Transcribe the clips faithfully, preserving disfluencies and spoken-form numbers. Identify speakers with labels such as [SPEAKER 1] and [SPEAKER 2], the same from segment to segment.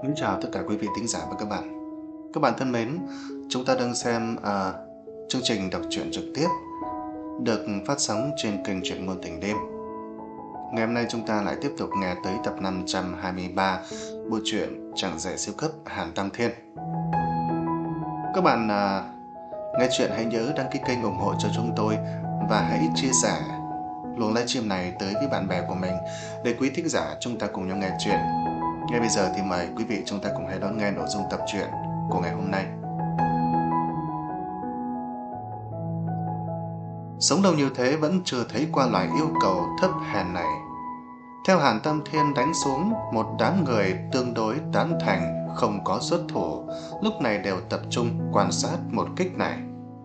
[SPEAKER 1] Mến chào tất cả quý vị thính giả và các bạn. Các bạn thân mến, chúng ta đang xem à, chương trình đọc truyện trực tiếp được phát sóng trên kênh Truyện Ngôn Tình Đêm. Ngày hôm nay chúng ta lại tiếp tục nghe tới tập năm trăm hai mươi ba bộ truyện Chàng rể siêu cấp Hàn Tam Thiên. Các bạn à, nghe chuyện hãy nhớ đăng ký kênh ủng hộ cho chúng tôi và hãy chia sẻ luồng livestream này tới với bạn bè của mình để quý thính giả chúng ta cùng nhau nghe chuyện. Ngay bây giờ thì mời quý vị chúng ta cùng hãy đón nghe nội dung tập truyện của ngày hôm nay. Sống lâu như thế vẫn chưa thấy qua loài yêu cầu thấp hèn này. Theo Hàn Tam Thiên đánh xuống, một đám người tương đối tán thành không có xuất thủ, lúc này đều tập trung quan sát một kích này.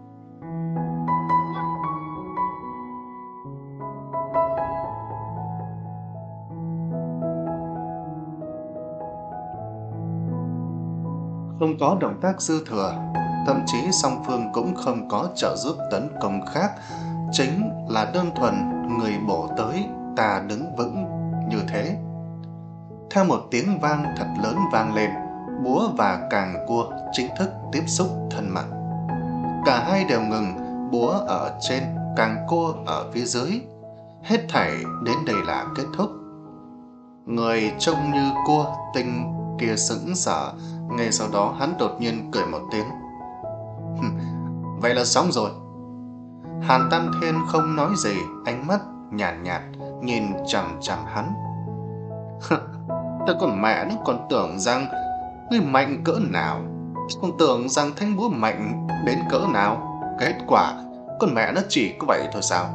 [SPEAKER 1] Không có động tác dư thừa, thậm chí song phương cũng không có trợ giúp tấn công khác, chính là đơn thuần người bổ tới, ta đứng vững như thế. Theo một tiếng vang thật lớn vang lên, búa và càng cua chính thức tiếp xúc thân mật. Cả hai đều ngừng, búa ở trên, càng cua ở phía dưới. Hết thảy đến đây là kết thúc. Người trông như cua tinh kia sững sờ, ngay sau đó hắn đột nhiên cười một tiếng. Vậy là xong rồi. Hàn Tam Thiên không nói gì, ánh mắt nhàn nhạt, nhạt nhìn chằm chằm hắn. Ta còn mẹ nó còn tưởng rằng ngươi mạnh cỡ nào, còn tưởng rằng thanh búa mạnh đến cỡ nào. Kết quả con mẹ nó chỉ có vậy thôi sao?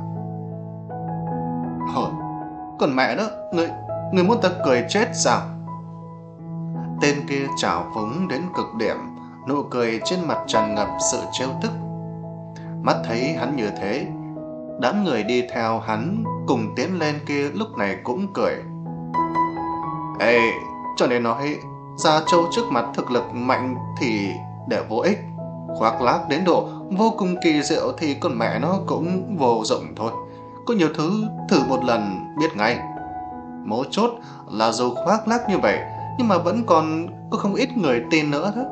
[SPEAKER 1] Hờ, còn mẹ nó, ngươi ngươi muốn ta cười chết sao? Tên kia trào phúng đến cực điểm, nụ cười trên mặt tràn ngập sự trêu tức. Mắt thấy hắn như thế, đám người đi theo hắn cùng tiến lên kia lúc này cũng cười. Ê, cho nên nói Gia Châu trước mặt thực lực mạnh thì đều vô ích, khoác lác đến độ vô cùng kỳ diệu thì con mẹ nó cũng vô dụng thôi. Có nhiều thứ thử một lần biết ngay. Mấu chốt là dù khoác lác như vậy nhưng mà vẫn còn có không ít người tin nữa đó.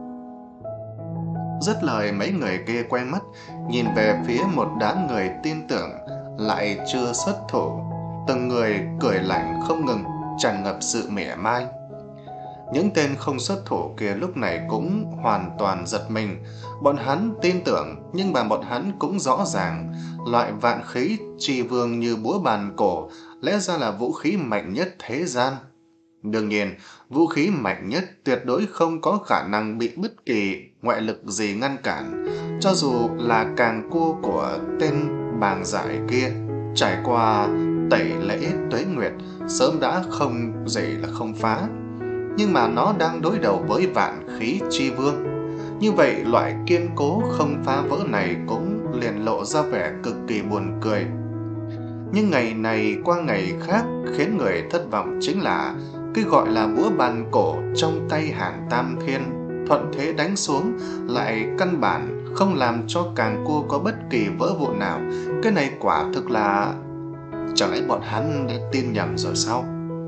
[SPEAKER 1] Dứt lời, mấy người kia quay mắt nhìn về phía một đám người tin tưởng lại chưa xuất thủ, từng người cười lạnh không ngừng, tràn ngập sự mỉa mai. Những tên không xuất thủ kia lúc này cũng hoàn toàn giật mình. Bọn hắn tin tưởng, nhưng mà bọn hắn cũng rõ ràng loại vạn khí tri vương như búa bàn cổ lẽ ra là vũ khí mạnh nhất thế gian. Đương nhiên, vũ khí mạnh nhất tuyệt đối không có khả năng bị bất kỳ ngoại lực gì ngăn cản. Cho dù là càng cua của tên bàng giải kia trải qua tẩy lễ tuế nguyệt, sớm đã không gì là không phá. Nhưng mà nó đang đối đầu với vạn khí chi vương. Như vậy loại kiên cố không phá vỡ này cũng liền lộ ra vẻ cực kỳ buồn cười. Nhưng ngày này qua ngày khác khiến người thất vọng chính là cái gọi là búa bàn cổ trong tay Hàn Tam Thiên thuận thế đánh xuống lại căn bản không làm cho càng cua có bất kỳ vỡ vụn nào. Cái này quả thực là... Chẳng lẽ bọn hắn đã tin nhầm rồi sao?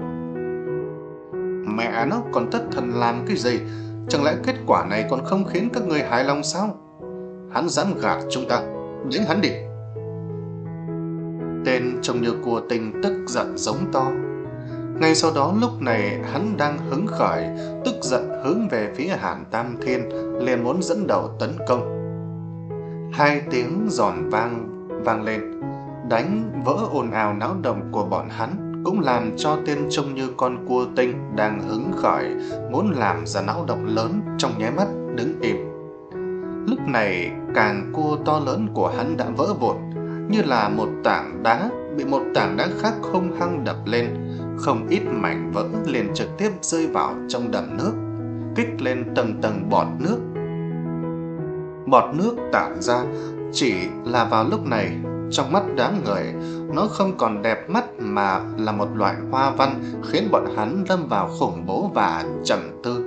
[SPEAKER 1] Mẹ nó còn thất thần làm cái gì? Chẳng lẽ kết quả này còn không khiến các người hài lòng sao? Hắn dám gạt chúng ta, đánh hắn đi. Tên trông như cua tinh tức giận giống to. Ngay sau đó lúc này hắn đang hứng khởi, tức giận hướng về phía Hàn Tam Thiên, liền muốn dẫn đầu tấn công. Hai tiếng giòn vang vang lên, đánh vỡ ồn ào náo động của bọn hắn, cũng làm cho tên trông như con cua tinh đang hứng khởi muốn làm ra náo động lớn trong nháy mắt đứng im. Lúc này càng cua to lớn của hắn đã vỡ vụn, như là một tảng đá bị một tảng đá khác hung hăng đập lên. Không ít mảnh vỡ liền trực tiếp rơi vào trong đầm nước, kích lên tầng tầng bọt nước. Bọt nước tản ra, chỉ là vào lúc này trong mắt đám người nó không còn đẹp mắt mà là một loại hoa văn, khiến bọn hắn lâm vào khủng bố và trầm tư.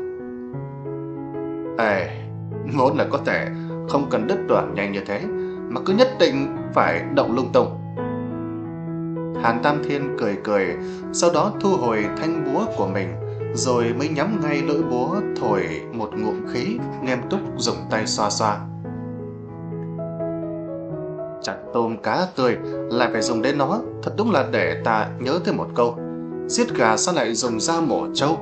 [SPEAKER 1] Ê, vốn là có thể không cần đứt đoạn nhanh như thế mà cứ nhất định phải động lung tung. Hàn Tam Thiên cười cười, sau đó thu hồi thanh búa của mình, rồi mới nhắm ngay lưỡi búa thổi một ngụm khí, nghiêm túc dùng tay xoa xoa. Chặt tôm cá tươi lại phải dùng đến nó, thật đúng là để ta nhớ tới một câu: giết gà sao lại dùng dao mổ trâu.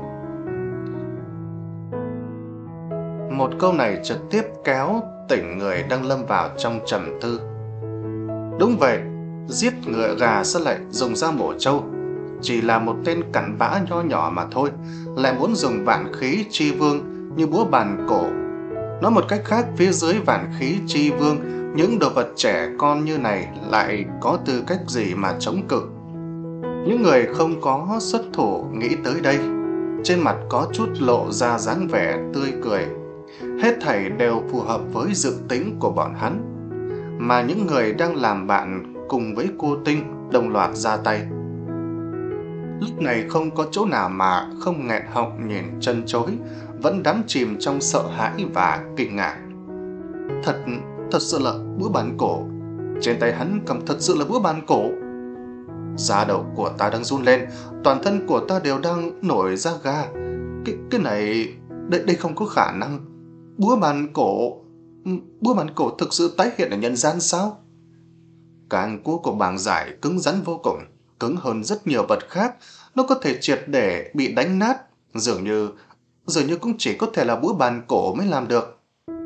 [SPEAKER 1] Một câu này trực tiếp kéo tỉnh người đang lâm vào trong trầm tư. Đúng vậy, giết ngựa gà sao lại dùng dao mổ trâu? Chỉ là một tên cặn bã nho nhỏ mà thôi, lại muốn dùng vạn khí chi vương như búa bàn cổ. Nói một cách khác, phía dưới vạn khí chi vương, những đồ vật trẻ con như này lại có tư cách gì mà chống cự? Những người không có xuất thủ nghĩ tới đây, trên mặt có chút lộ ra dáng vẻ tươi cười. Hết thảy đều phù hợp với dự tính của bọn hắn, mà những người đang làm bạn cùng với cô Tinh đồng loạt ra tay. Lúc này không có chỗ nào mà không nghẹn họng nhìn chân chối, vẫn đắm chìm trong sợ hãi và kinh ngạc. Thật, thật sự là búa bàn cổ. Trên tay hắn cầm thật sự là búa bàn cổ. Da đầu của ta đang run lên, toàn thân của ta đều đang nổi da gà. Cái, cái này, đây, đây không có khả năng. Búa bàn cổ, búa bàn cổ thực sự tái hiện ở nhân gian sao? Càng cua của bàng giải cứng rắn vô cùng, cứng hơn rất nhiều vật khác. Nó có thể triệt để bị đánh nát, dường như, dường như cũng chỉ có thể là búa bàn cổ mới làm được.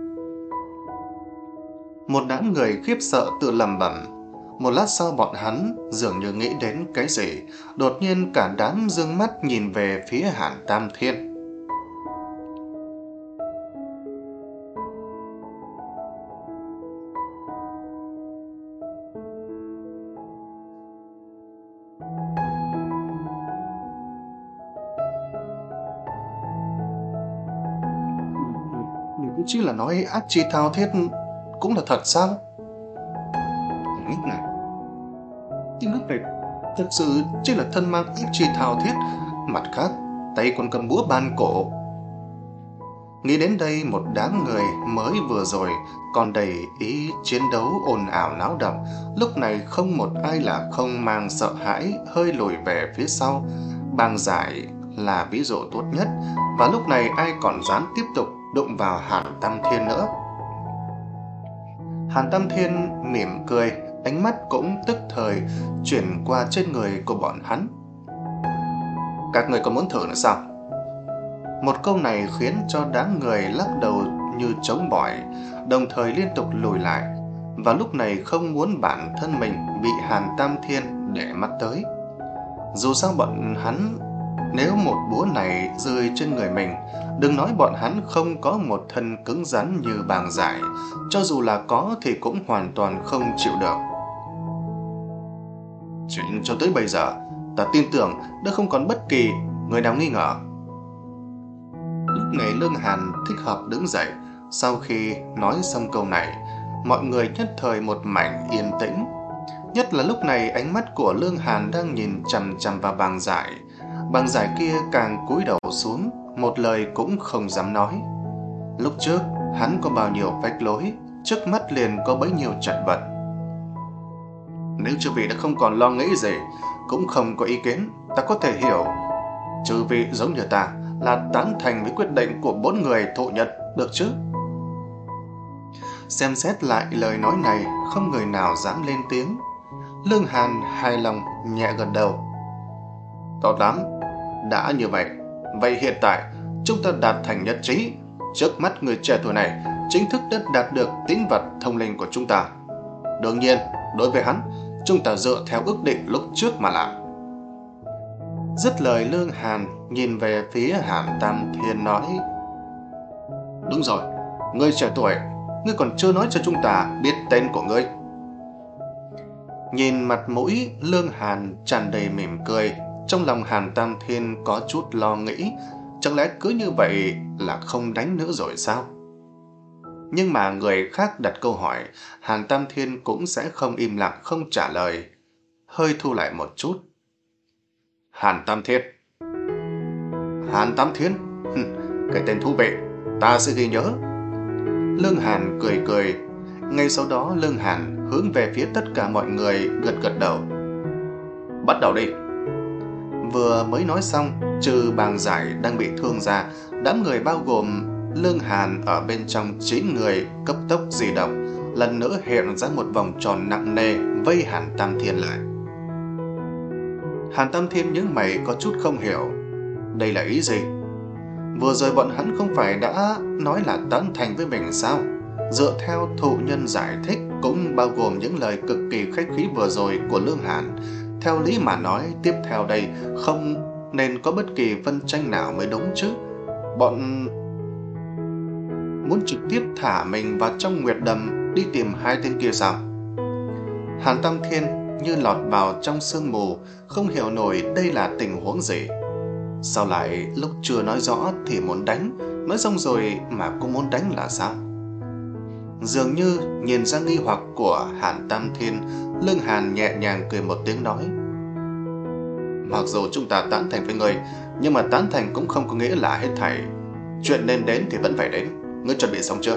[SPEAKER 1] Một đám người khiếp sợ tự lẩm bẩm. Một lát sau bọn hắn dường như nghĩ đến cái gì, đột nhiên cả đám dương mắt nhìn về phía Hàn Tam Thiên. Mình cũng chỉ là nói ác chi thao thiết cũng là thật sao? Nghĩ này, tiếng nước này thật sự chỉ là thân mang ác chi thao thiết, mặt khác tay còn cầm búa bàn cổ. Nghĩ đến đây, một đám người mới vừa rồi còn đầy ý chiến đấu ồn ào náo động, lúc này không một ai là không mang sợ hãi, hơi lùi về phía sau. Bàng giải là ví dụ tốt nhất, và lúc này ai còn dám tiếp tục đụng vào Hàn Tam Thiên nữa. Hàn Tam Thiên mỉm cười, ánh mắt cũng tức thời chuyển qua trên người của bọn hắn. Các người có muốn thử nữa sao? Một câu này khiến cho đám người lắc đầu như trống bỏi, đồng thời liên tục lùi lại, và lúc này không muốn bản thân mình bị Hàn Tam Thiên để mắt tới. Dù sao bọn hắn, nếu một búa này rơi trên người mình, đừng nói bọn hắn không có một thân cứng rắn như bàng giải, cho dù là có thì cũng hoàn toàn không chịu được. Chuyện cho tới bây giờ, ta tin tưởng đã không còn bất kỳ người nào nghi ngờ. Lúc này Lương Hàn thích hợp đứng dậy. Sau khi nói xong câu này, mọi người nhất thời một mảnh yên tĩnh. Nhất là lúc này ánh mắt của Lương Hàn đang nhìn chằm chằm vào bàng giải. Bàng giải kia càng cúi đầu xuống, một lời cũng không dám nói. Lúc trước hắn có bao nhiêu phách lối, trước mắt liền có bấy nhiêu chật vật. Nếu chư vị đã không còn lo nghĩ gì, cũng không có ý kiến, ta có thể hiểu. Chư vị giống như ta là tán thành với quyết định của bốn người thụ nhật, được chứ? Xem xét lại lời nói này, không người nào dám lên tiếng. Lương Hàn hài lòng nhẹ gật đầu. Tốt lắm, đã như vậy, vậy hiện tại chúng ta đạt thành nhất trí. Trước mắt người trẻ tuổi này chính thức đã đạt được tín vật thông linh của chúng ta. Đương nhiên, đối với hắn, chúng ta dựa theo ước định lúc trước mà làm. Dứt lời, Lương Hàn nhìn về phía Hàn Tam Thiên nói: Đúng rồi, người trẻ tuổi, ngươi còn chưa nói cho chúng ta biết tên của ngươi. Nhìn mặt mũi Lương Hàn tràn đầy mỉm cười, trong lòng Hàn Tam Thiên có chút lo nghĩ, chẳng lẽ cứ như vậy là không đánh nữa rồi sao? Nhưng mà người khác đặt câu hỏi, Hàn Tam Thiên cũng sẽ không im lặng không trả lời, hơi thu lại một chút. Hàn Tam Thiên. Hàn Tam Thiên? Cái tên thú vị, ta sẽ ghi nhớ. Lương Hàn cười cười. Ngay sau đó Lương Hàn hướng về phía tất cả mọi người gật gật đầu. Bắt đầu đi. Vừa mới nói xong, Trừ Bàng Giải đang bị thương ra, đám người bao gồm Lương Hàn ở bên trong chín người cấp tốc di động, lần nữa hiện ra một vòng tròn nặng nề vây Hàn Tam Thiên lại. Hàn Tam Thiên nhướng mày có chút không hiểu, đây là ý gì? Vừa rồi bọn hắn không phải đã nói là tán thành với mình sao? Dựa theo thụ nhân giải thích cũng bao gồm những lời cực kỳ khách khí vừa rồi của Lương Hàn. Theo lý mà nói, tiếp theo đây không nên có bất kỳ phân tranh nào mới đúng chứ. Bọn muốn trực tiếp thả mình vào trong nguyệt đầm đi tìm hai tên kia sao? Hàn Tam Thiên như lọt vào trong sương mù, không hiểu nổi đây là tình huống gì. Sao lại lúc chưa nói rõ thì muốn đánh, nói xong rồi mà cũng muốn đánh là sao? Dường như nhìn ra nghi hoặc của Hàn Tam Thiên, Lương Hàn nhẹ nhàng cười một tiếng nói: mặc dù chúng ta tán thành với người, nhưng mà tán thành cũng không có nghĩa là hết thảy. Chuyện nên đến thì vẫn phải đến. Ngươi chuẩn bị xong chưa?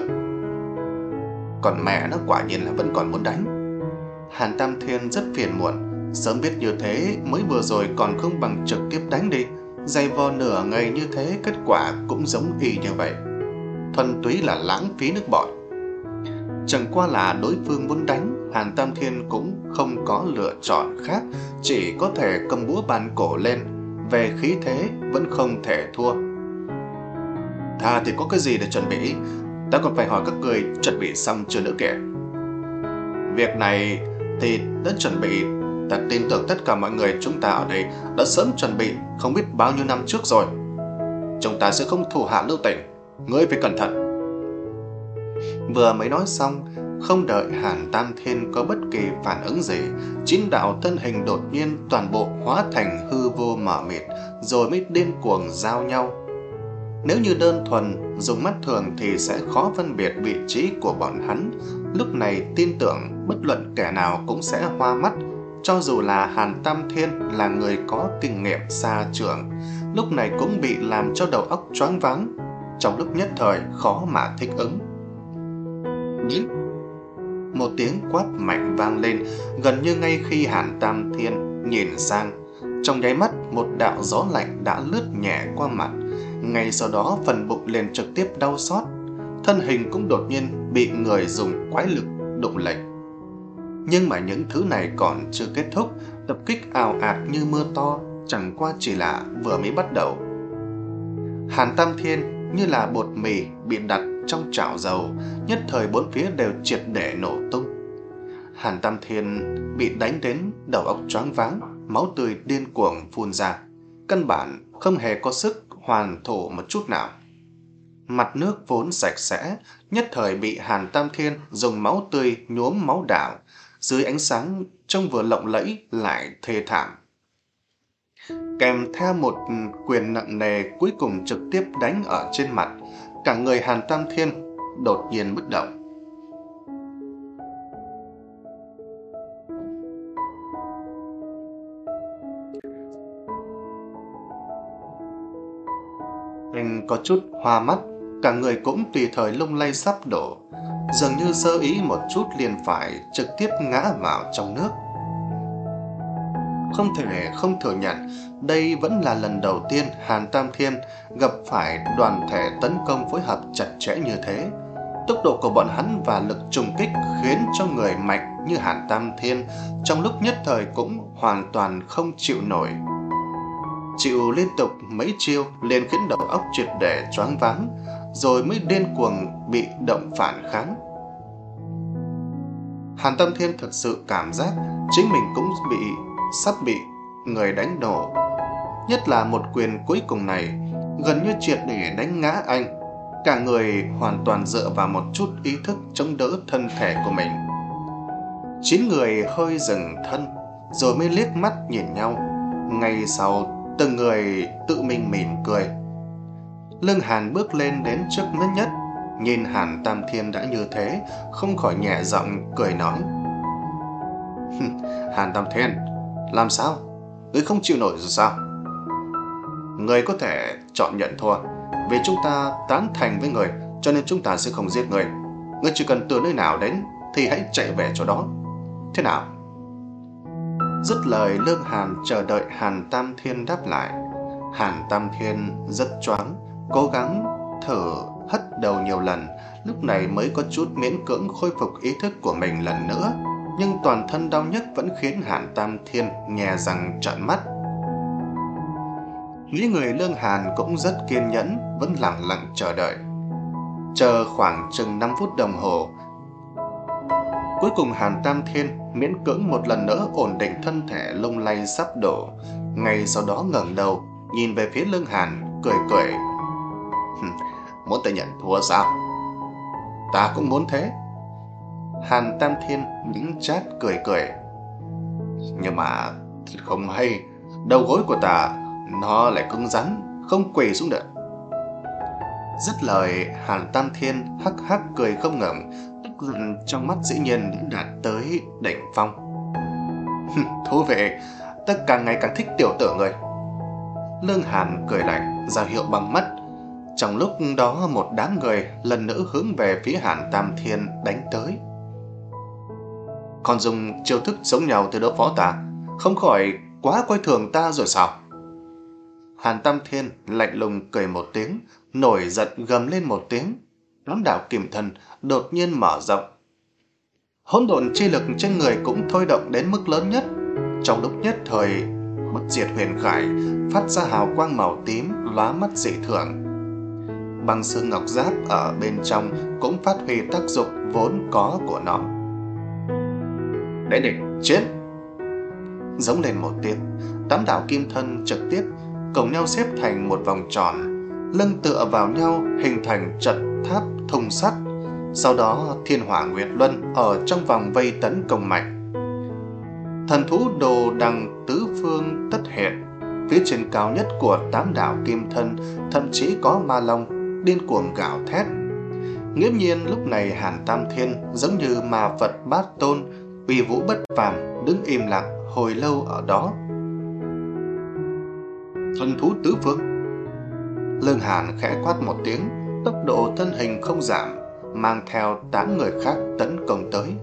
[SPEAKER 1] Còn mẹ nó quả nhiên là vẫn còn muốn đánh. Hàn Tam Thiên rất phiền muộn. Sớm biết như thế, mới vừa rồi còn không bằng trực tiếp đánh đi. Dày vò nửa ngày như thế, kết quả cũng giống y như vậy. Thuần túy là lãng phí nước bọt. Chẳng qua là đối phương muốn đánh, Hàn Tam Thiên cũng không có lựa chọn khác, chỉ có thể cầm búa bàn cổ lên. Về khí thế vẫn không thể thua. Thà thì có cái gì để chuẩn bị, ta còn phải hỏi các người chuẩn bị xong chưa nữa kìa. Việc này thì đã chuẩn bị, ta tin tưởng tất cả mọi người chúng ta ở đây đã sớm chuẩn bị không biết bao nhiêu năm trước rồi. Chúng ta sẽ không thủ hạ lưu tình, ngươi phải cẩn thận. Vừa mới nói xong, không đợi Hàn Tam Thiên có bất kỳ phản ứng gì, chín đạo thân hình đột nhiên toàn bộ hóa thành hư vô mờ mịt, rồi mới điên cuồng giao nhau. Nếu như đơn thuần dùng mắt thường thì sẽ khó phân biệt vị trí của bọn hắn. Lúc này tin tưởng bất luận kẻ nào cũng sẽ hoa mắt, cho dù là Hàn Tam Thiên là người có kinh nghiệm xa trường, lúc này cũng bị làm cho đầu óc choáng váng, trong lúc nhất thời khó mà thích ứng. Một tiếng quát mạnh vang lên, gần như ngay khi Hàn Tam Thiên nhìn sang, trong nháy mắt một đạo gió lạnh đã lướt nhẹ qua mặt. Ngay sau đó phần bụng liền trực tiếp đau xót, thân hình cũng đột nhiên bị người dùng quái lực đụng lệch. Nhưng mà những thứ này còn chưa kết thúc, tập kích ào ạt như mưa to chẳng qua chỉ là vừa mới bắt đầu. Hàn Tam Thiên như là bột mì bị đặt trong chảo dầu, nhất thời bốn phía đều triệt để nổ tung. Hàn Tam Thiên bị đánh đến đầu óc choáng váng, máu tươi điên cuồng phun ra, căn bản không hề có sức hoàn thủ một chút nào. Mặt nước vốn sạch sẽ, nhất thời bị Hàn Tam Thiên dùng máu tươi nhuốm máu đảo, dưới ánh sáng trông vừa lộng lẫy lại thê thảm. Kèm theo một quyền nặng nề cuối cùng trực tiếp đánh ở trên mặt, cả người Hàn Tam Thiên đột nhiên bất động. Anh có chút hoa mắt, cả người cũng tùy thời lung lay sắp đổ, dường như sơ ý một chút liền phải trực tiếp ngã vào trong nước. Không thể không thừa nhận, đây vẫn là lần đầu tiên Hàn Tam Thiên gặp phải đoàn thể tấn công phối hợp chặt chẽ như thế. Tốc độ của bọn hắn và lực trùng kích khiến cho người mạnh như Hàn Tam Thiên trong lúc nhất thời cũng hoàn toàn không chịu nổi. Chịu liên tục mấy chiêu liền khiến đầu óc triệt để choáng váng, rồi mới điên cuồng bị động phản kháng. Hàn Tam Thiên thực sự cảm giác chính mình cũng bị sắp bị người đánh đổ, nhất là một quyền cuối cùng này gần như triệt để đánh ngã anh. Cả người hoàn toàn dựa vào một chút ý thức chống đỡ thân thể của mình. Chín người hơi dừng thân, rồi mới liếc mắt nhìn nhau. Ngay sau, từng người tự mình mỉm cười. Lương Hàn bước lên đến trước nhất nhất, nhìn Hàn Tam Thiên đã như thế, không khỏi nhẹ giọng cười nói: Hàn Tam Thiên, làm sao? Ngươi không chịu nổi rồi sao? Ngươi có thể chọn nhận thua, vì chúng ta tán thành với người, cho nên chúng ta sẽ không giết ngươi. Ngươi chỉ cần từ nơi nào đến thì hãy chạy về chỗ đó. Thế nào? Dứt lời, Lương Hàn chờ đợi Hàn Tam Thiên đáp lại. Hàn Tam Thiên rất choáng, cố gắng thở hất đầu nhiều lần, lúc này mới có chút miễn cưỡng khôi phục ý thức của mình lần nữa. Nhưng toàn thân đau nhức vẫn khiến Hàn Tam Thiên nghe răng trợn mắt. Những người Lương Hàn cũng rất kiên nhẫn, vẫn lặng lặng chờ đợi. Chờ khoảng chừng năm phút đồng hồ. Cuối cùng Hàn Tam Thiên miễn cưỡng một lần nữa ổn định thân thể lung lay sắp đổ. Ngay sau đó ngẩng đầu, nhìn về phía Lương Hàn, cười cười. Muốn ta nhận thua sao? Ta cũng muốn thế. Hàn Tam Thiên nhếch chát cười cười. Nhưng mà thật không hay, đầu gối của ta nó lại cứng rắn, không quỳ xuống được. Dứt lời, Hàn Tam Thiên hắc hắc cười không ngừng, tức giận trong mắt dĩ nhiên đã đạt tới đỉnh phong. Thú vị, ta càng ngày càng thích tiểu tử người. Lương Hàn cười lạnh, ra hiệu bằng mắt. Trong lúc đó một đám người lần nữa hướng về phía Hàn Tam Thiên đánh tới. Còn dùng chiêu thức giống nhau từ đối phó ta, không khỏi quá coi thường ta rồi sao? Hàn Tam Thiên lạnh lùng cười một tiếng, nổi giận gầm lên một tiếng. Đám đạo Kim Thân đột nhiên mở rộng. Hỗn độn chi lực trên người cũng thôi động đến mức lớn nhất. Trong lúc nhất thời, bất diệt huyền khải phát ra hào quang màu tím lóa mắt dị thường. Băng xương ngọc giáp ở bên trong cũng phát huy tác dụng vốn có của nó. Đến địch chiến! Giống lên một tiếng, tám đạo kim thân trực tiếp cùng nhau xếp thành một vòng tròn, lưng tựa vào nhau hình thành trận tháp thùng sắt. Sau đó Thiên Hỏa Nguyệt Luân ở trong vòng vây tấn công mạnh. Thần thú đồ đằng tứ phương tất hiện. Phía trên cao nhất của tám đạo kim thân thậm chí có ma long điên cuồng gào thét. Nghiễm nhiên lúc này Hàn Tam Thiên giống như ma Phật bát tôn, uy vũ bất phàm, đứng im lặng hồi lâu ở đó. Thần thú tứ phương. Lương Hàn khẽ quát một tiếng, tốc độ thân hình không giảm, mang theo tám người khác tấn công tới.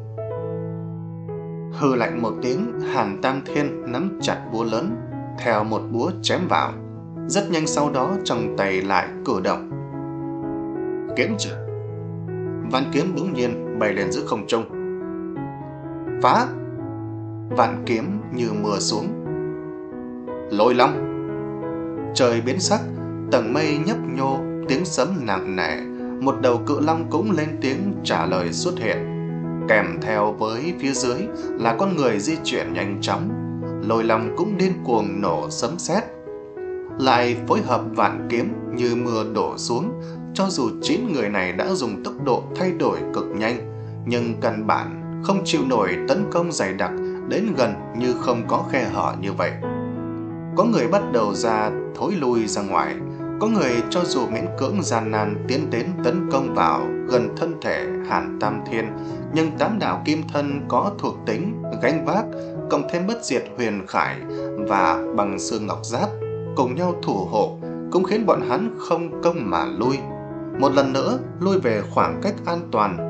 [SPEAKER 1] Hừ lạnh một tiếng, Hàn Tam Thiên nắm chặt búa lớn, theo một búa chém vào. Rất nhanh sau đó trong tay lại cử động. Kiếm trừ. Vạn kiếm bỗng nhiên bay lên giữa không trung. Phá! Vạn kiếm như mưa xuống. Lôi long. Trời biến sắc, tầng mây nhấp nhô, tiếng sấm nặng nề. Một đầu cự long cũng lên tiếng trả lời xuất hiện. Kèm theo với phía dưới là con người di chuyển nhanh chóng. Lôi long cũng điên cuồng nổ sấm sét. Lại phối hợp vạn kiếm như mưa đổ xuống. Cho dù chín người này đã dùng tốc độ thay đổi cực nhanh, nhưng căn bản không chịu nổi tấn công dày đặc đến gần như không có khe hở như vậy. Có người bắt đầu ra thối lui ra ngoài, có người cho dù miễn cưỡng gian nan tiến đến tấn công vào gần thân thể Hàn Tam Thiên, nhưng tám đạo kim thân có thuộc tính gánh vác, cộng thêm bất diệt huyền khải và bằng xương ngọc giáp cùng nhau thủ hộ, cũng khiến bọn hắn không công mà lui. Một lần nữa lui về khoảng cách an toàn.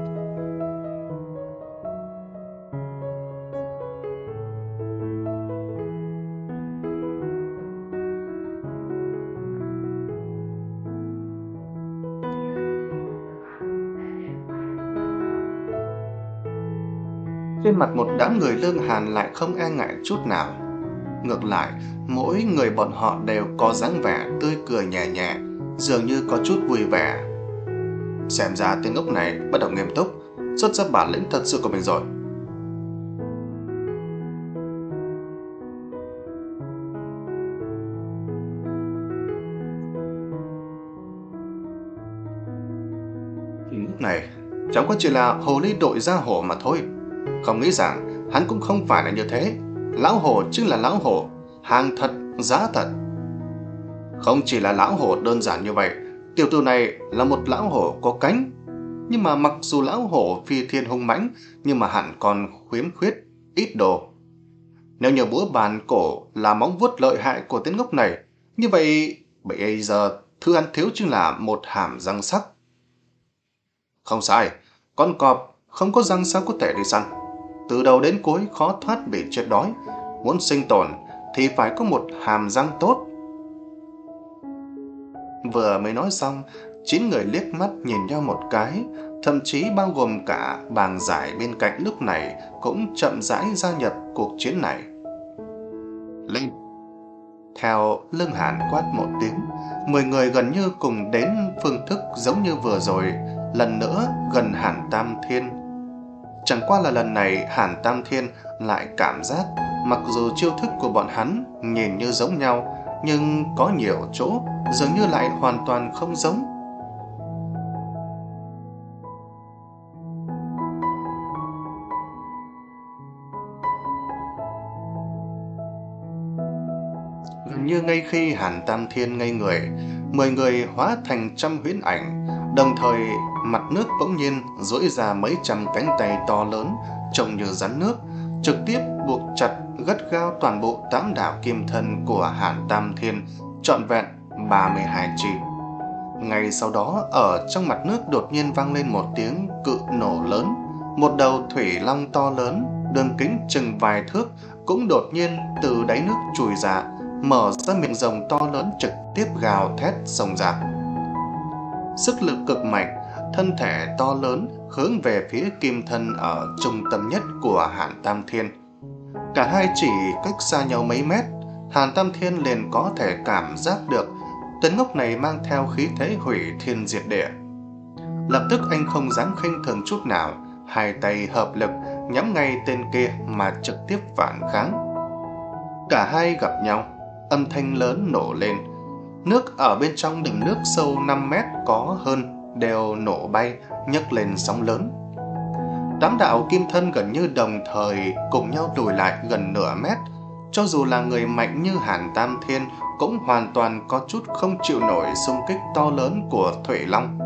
[SPEAKER 1] Trên mặt một đám người Lương Hàn lại không e ngại chút nào. Ngược lại, mỗi người bọn họ đều có dáng vẻ tươi cười nhẹ nhẹ, dường như có chút vui vẻ. Xem ra tên ngốc này bắt đầu nghiêm túc, xuất ra bản lĩnh thật sự của mình rồi. Lúc này, chẳng qua chỉ là hồ ly đội ra hổ mà thôi. Không nghĩ rằng hắn cũng không phải là như thế. Lão hổ chính là lão hổ, hàng thật, giá thật. Không chỉ là lão hổ đơn giản như vậy, tiểu tử này là một lão hổ có cánh. Nhưng mà mặc dù lão hổ phi thiên hung mãnh, nhưng mà hẳn còn khiếm khuyết, ít đồ. Nếu như búa bàn cổ là móng vuốt lợi hại của tên ngốc này, như vậy bây giờ thứ hắn thiếu chính là một hàm răng sắc. Không sai, con cọp không có răng sao có thể đi săn. Từ đầu đến cuối khó thoát bị chết đói. Muốn sinh tồn thì phải có một hàm răng tốt. Vừa mới nói xong, chín người liếc mắt nhìn nhau một cái, thậm chí bao gồm cả bàng giải bên cạnh lúc này cũng chậm rãi gia nhập cuộc chiến này. Lên! Theo Lương Hàn quát một tiếng, mười người gần như cùng đến phương thức giống như vừa rồi, lần nữa gần Hàn Tam Thiên. Chẳng qua là lần này Hàn Tam Thiên lại cảm giác mặc dù chiêu thức của bọn hắn nhìn như giống nhau, nhưng có nhiều chỗ dường như lại hoàn toàn không giống. Gần như ngay khi Hàn Tam Thiên ngây người, mười người hóa thành trăm huyễn ảnh, đồng thời mặt nước bỗng nhiên duỗi ra mấy trăm cánh tay to lớn trông như rắn nước, trực tiếp buộc chặt gắt gao toàn bộ tám đạo kim thân của Hàn Tam Thiên, trọn vẹn ba mươi hai chi. Ngay sau đó, ở trong mặt nước đột nhiên vang lên một tiếng cự nổ lớn, một đầu thủy long to lớn, đường kính chừng vài thước cũng đột nhiên từ đáy nước trùi ra, mở ra miệng rồng to lớn trực tiếp gào thét xông ra. Sức lực cực mạnh, thân thể to lớn hướng về phía kim thân ở trung tâm nhất của Hàn Tam Thiên. Cả hai chỉ cách xa nhau mấy mét, Hàn Tam Thiên liền có thể cảm giác được tên ngốc này mang theo khí thế hủy thiên diệt địa. Lập tức anh không dám khinh thường chút nào, hai tay hợp lực nhắm ngay tên kia mà trực tiếp phản kháng. Cả hai gặp nhau, âm thanh lớn nổ lên. Nước ở bên trong đầm nước sâu năm mét có hơn đều nổ bay, nhấc lên sóng lớn. Tám đạo kim thân gần như đồng thời cùng nhau lùi lại gần nửa mét. Cho dù là người mạnh như Hàn Tam Thiên cũng hoàn toàn có chút không chịu nổi xung kích to lớn của Thủy Long.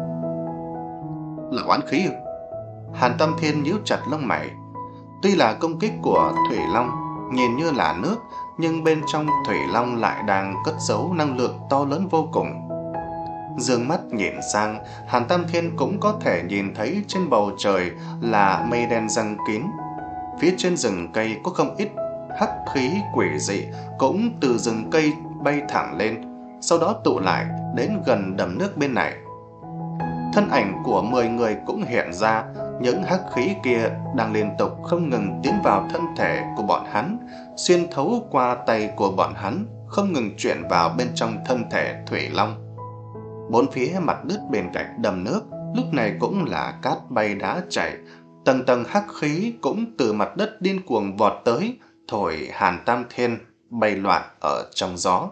[SPEAKER 1] Là oán khí ư? Hàn Tam Thiên nhíu chặt lông mày. Tuy là công kích của Thủy Long nhìn như là nước, nhưng bên trong Thủy Long lại đang cất giấu năng lượng to lớn vô cùng. Dương mắt nhìn sang, Hàn Tam Thiên cũng có thể nhìn thấy trên bầu trời là mây đen giăng kín. Phía trên rừng cây có không ít hắc khí quỷ dị cũng từ rừng cây bay thẳng lên, sau đó tụ lại đến gần đầm nước bên này. Thân ảnh của mười người cũng hiện ra, những hắc khí kia đang liên tục không ngừng tiến vào thân thể của bọn hắn, xuyên thấu qua tay của bọn hắn, không ngừng chuyển vào bên trong thân thể Thủy Long. Bốn phía mặt đất bên cạnh đầm nước lúc này cũng là cát bay đá chảy, tầng tầng hắc khí cũng từ mặt đất điên cuồng vọt tới, thổi Hàn Tam Thiên bay loạn ở trong gió.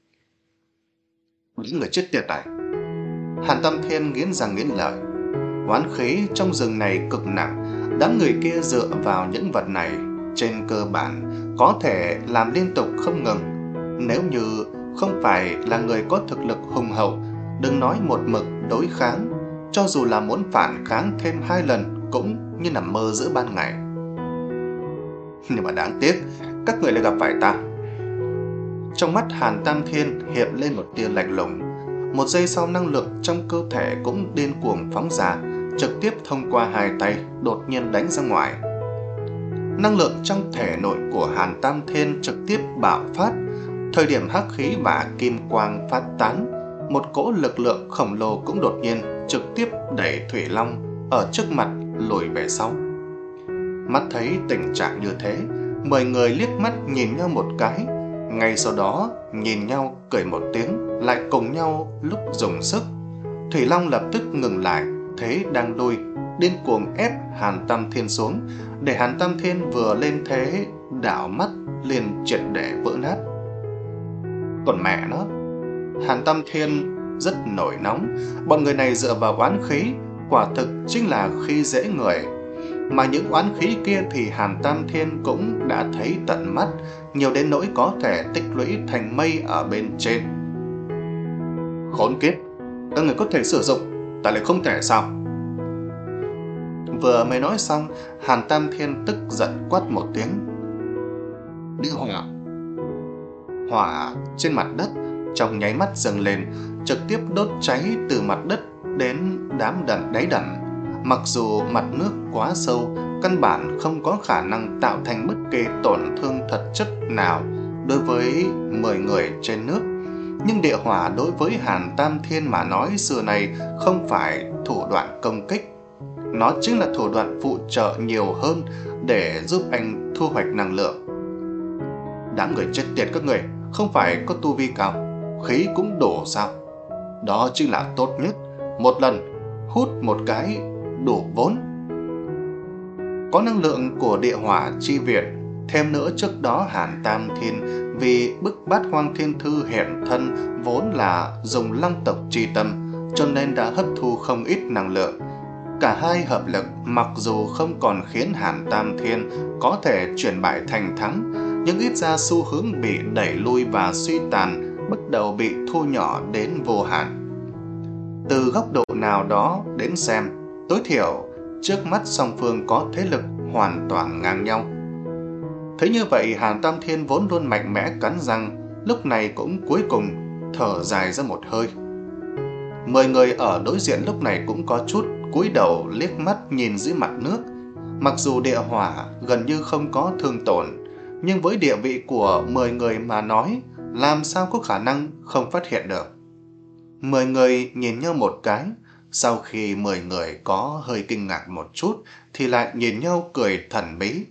[SPEAKER 1] Những người chết tiệt này! Hàn Tam Thiên nghiến răng nghiến lợi. Oán khí trong rừng này cực nặng, đám người kia dựa vào những vật này trên cơ bản có thể làm liên tục không ngừng. Nếu như không phải là người có thực lực hùng hậu, đừng nói một mực đối kháng, cho dù là muốn phản kháng thêm hai lần cũng như nằm mơ giữa ban ngày. Nhưng mà đáng tiếc, các người lại gặp phải ta. Trong mắt Hàn Tam Thiên hiện lên một tia lạnh lùng. Một giây sau, năng lượng trong cơ thể cũng điên cuồng phóng ra, trực tiếp thông qua hai tay đột nhiên đánh ra ngoài. Năng lượng trong thể nội của Hàn Tam Thiên trực tiếp bạo phát. Thời điểm hắc khí và kim quang phát tán, một cỗ lực lượng khổng lồ cũng đột nhiên trực tiếp đẩy Thủy Long ở trước mặt lùi về sau. Mắt thấy tình trạng như thế, mười người liếc mắt nhìn nhau một cái, ngay sau đó nhìn nhau cười một tiếng, lại cùng nhau lúc dùng sức. Thủy Long lập tức ngừng lại thế đang lui, điên cuồng ép Hàn Tam Thiên xuống, để Hàn Tam Thiên vừa lên thế đảo mắt liền triệt để vỡ nát. Còn mẹ nó! Hàn Tam Thiên rất nổi nóng, bọn người này dựa vào oán khí, quả thực chính là khi dễ người. Mà những oán khí kia thì Hàn Tam Thiên cũng đã thấy tận mắt, nhiều đến nỗi có thể tích lũy thành mây ở bên trên. Khốn kiếp! Các người có thể sử dụng, ta lại không thể sao? Vừa mới nói xong, Hàn Tam Thiên tức giận quát một tiếng. Đi hỏa! Hỏa trên mặt đất trong nháy mắt dâng lên, trực tiếp đốt cháy từ mặt đất đến đám đầm đáy đầm. Mặc dù mặt nước quá sâu, căn bản không có khả năng tạo thành bất kỳ tổn thương thật chất nào đối với mười người trên nước, Nhưng địa hỏa đối với Hàn Tam Thiên mà nói xưa này không phải thủ đoạn công kích. Nó chính là thủ đoạn phụ trợ nhiều hơn để giúp anh thu hoạch năng lượng. Đám người chết tiệt các người, không phải có tu vi cao, khí cũng đủ sao? Đó chính là tốt nhất. Một lần, hút một cái, đủ vốn. Có năng lượng của địa hỏa chi viện. Thêm nữa trước đó Hàn Tam Thiên vì bức Bát Hoang Thiên Thư hiện thân vốn là dùng long tộc chi tâm, cho nên đã hấp thu không ít năng lượng. Cả hai hợp lực mặc dù không còn khiến Hàn Tam Thiên có thể chuyển bại thành thắng, nhưng ít ra xu hướng bị đẩy lui và suy tàn bắt đầu bị thu nhỏ đến vô hạn. Từ góc độ nào đó đến xem, tối thiểu trước mắt song phương có thế lực hoàn toàn ngang nhau. Thấy như vậy, Hàn Tam Thiên vốn luôn mạnh mẽ cắn răng, lúc này cũng cuối cùng thở dài ra một hơi. Mười người ở đối diện lúc này cũng có chút cúi đầu liếc mắt nhìn dưới mặt nước. Mặc dù địa hỏa gần như không có thương tổn, nhưng với địa vị của mười người mà nói, làm sao có khả năng không phát hiện được. Mười người nhìn nhau một cái, sau khi mười người có hơi kinh ngạc một chút, thì lại nhìn nhau cười thần bí.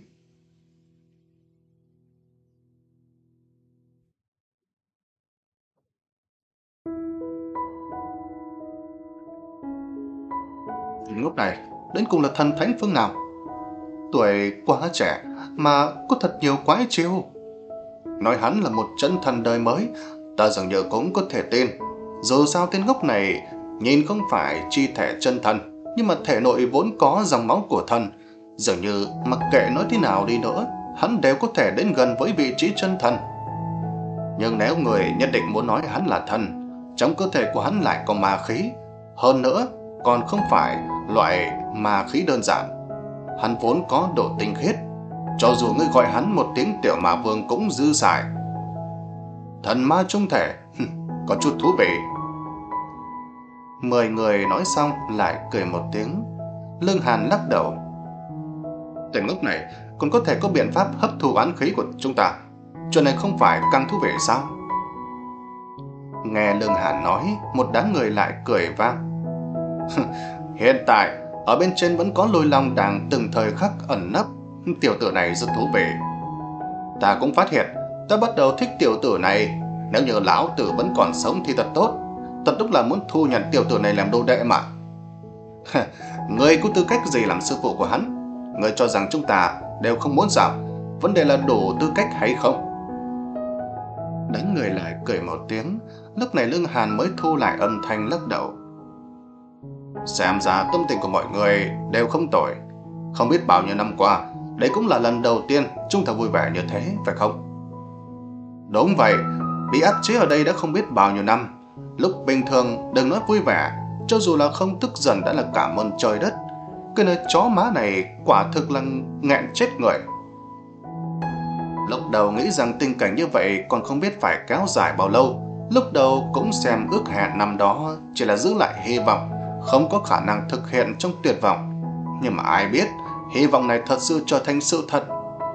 [SPEAKER 1] Lúc này, đến cùng là thần thánh phương nào? Tuổi quá trẻ mà có thật nhiều quái chiêu. Nói hắn là một chân thần đời mới, ta dường như cũng có thể tin. Dù sao tên ngốc này nhìn không phải chi thể chân thần, nhưng mà thể nội vốn có dòng máu của thần. Dường như mặc kệ nói thế nào đi nữa, hắn đều có thể đến gần với vị trí chân thần. Nhưng nếu người nhất định muốn nói hắn là thần, trong cơ thể của hắn lại có ma khí. Hơn nữa, còn không phải loại ma khí đơn giản. Hắn vốn có độ tinh khiết, cho dù ngươi gọi hắn một tiếng tiểu ma vương cũng dư xài. Thần ma trung thể, có chút thú vị. Mười người nói xong lại cười một tiếng. Lương Hàn lắc đầu. Tên ngốc này còn có thể có biện pháp hấp thu oán khí của chúng ta, chuyện này không phải càng thú vị sao? Nghe Lương Hàn nói, một đám người lại cười vang. Hiện tại ở bên trên vẫn có Lôi Long đang từng thời khắc ẩn nấp. Tiểu tử này rất thú vị. Ta cũng phát hiện ta bắt đầu thích tiểu tử này. Nếu như lão tử vẫn còn sống thì thật tốt. Thật đúng là muốn thu nhận tiểu tử này làm đồ đệ mà. Ngươi có tư cách gì làm sư phụ của hắn? Ngươi cho rằng chúng ta đều không muốn sao? Vấn đề là đủ tư cách hay không? Đánh người lại cười một tiếng. Lúc này Lương Hàn mới thu lại âm thanh lắc đầu. Xem ra tâm tình của mọi người đều không tồi. Không biết bao nhiêu năm qua, đây cũng là lần đầu tiên chúng ta vui vẻ như thế, phải không? Đúng vậy, bị áp chế ở đây đã không biết bao nhiêu năm. Lúc bình thường đừng nói vui vẻ, cho dù là không tức giận đã là cảm ơn trời đất. Cái nơi chó má này quả thực là nghẹn chết người. Lúc đầu nghĩ rằng tình cảnh như vậy còn không biết phải kéo dài bao lâu. Lúc đầu cũng xem ước hẹn năm đó chỉ là giữ lại hy vọng, không có khả năng thực hiện trong tuyệt vọng. Nhưng mà ai biết, hy vọng này thật sự trở thành sự thật.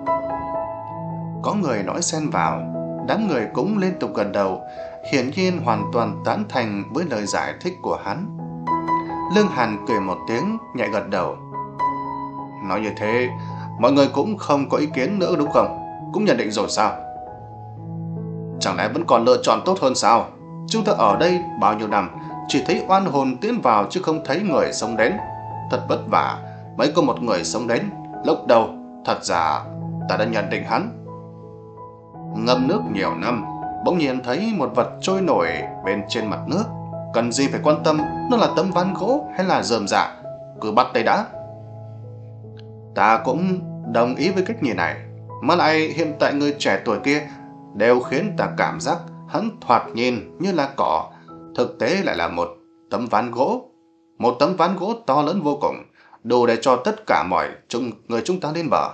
[SPEAKER 1] Có người nói xen vào, đám người cũng liên tục gật đầu, hiển nhiên hoàn toàn tán thành với lời giải thích của hắn. Lương Hàn cười một tiếng, nhẹ gật đầu. Nói như thế, mọi người cũng không có ý kiến nữa đúng không? Cũng nhận định rồi sao? Chẳng lẽ vẫn còn lựa chọn tốt hơn sao? Chúng ta ở đây bao nhiêu năm, chỉ thấy oan hồn tiến vào chứ không thấy người sống đến. Thật vất vả mới có một người sống đến. Lúc đầu, thật ra ta đã nhận định hắn. Ngâm nước nhiều năm, bỗng nhiên thấy một vật trôi nổi bên trên mặt nước. Cần gì phải quan tâm nó là tấm ván gỗ hay là rơm rạ, cứ bắt tay đã. Ta cũng đồng ý với cách nhìn này. Mà lại hiện tại người trẻ tuổi kia đều khiến ta cảm giác hắn thoạt nhìn như là cỏ, thực tế lại là một tấm ván gỗ. Một tấm ván gỗ to lớn vô cùng, đủ để cho tất cả mọi chúng, người chúng ta lên bờ.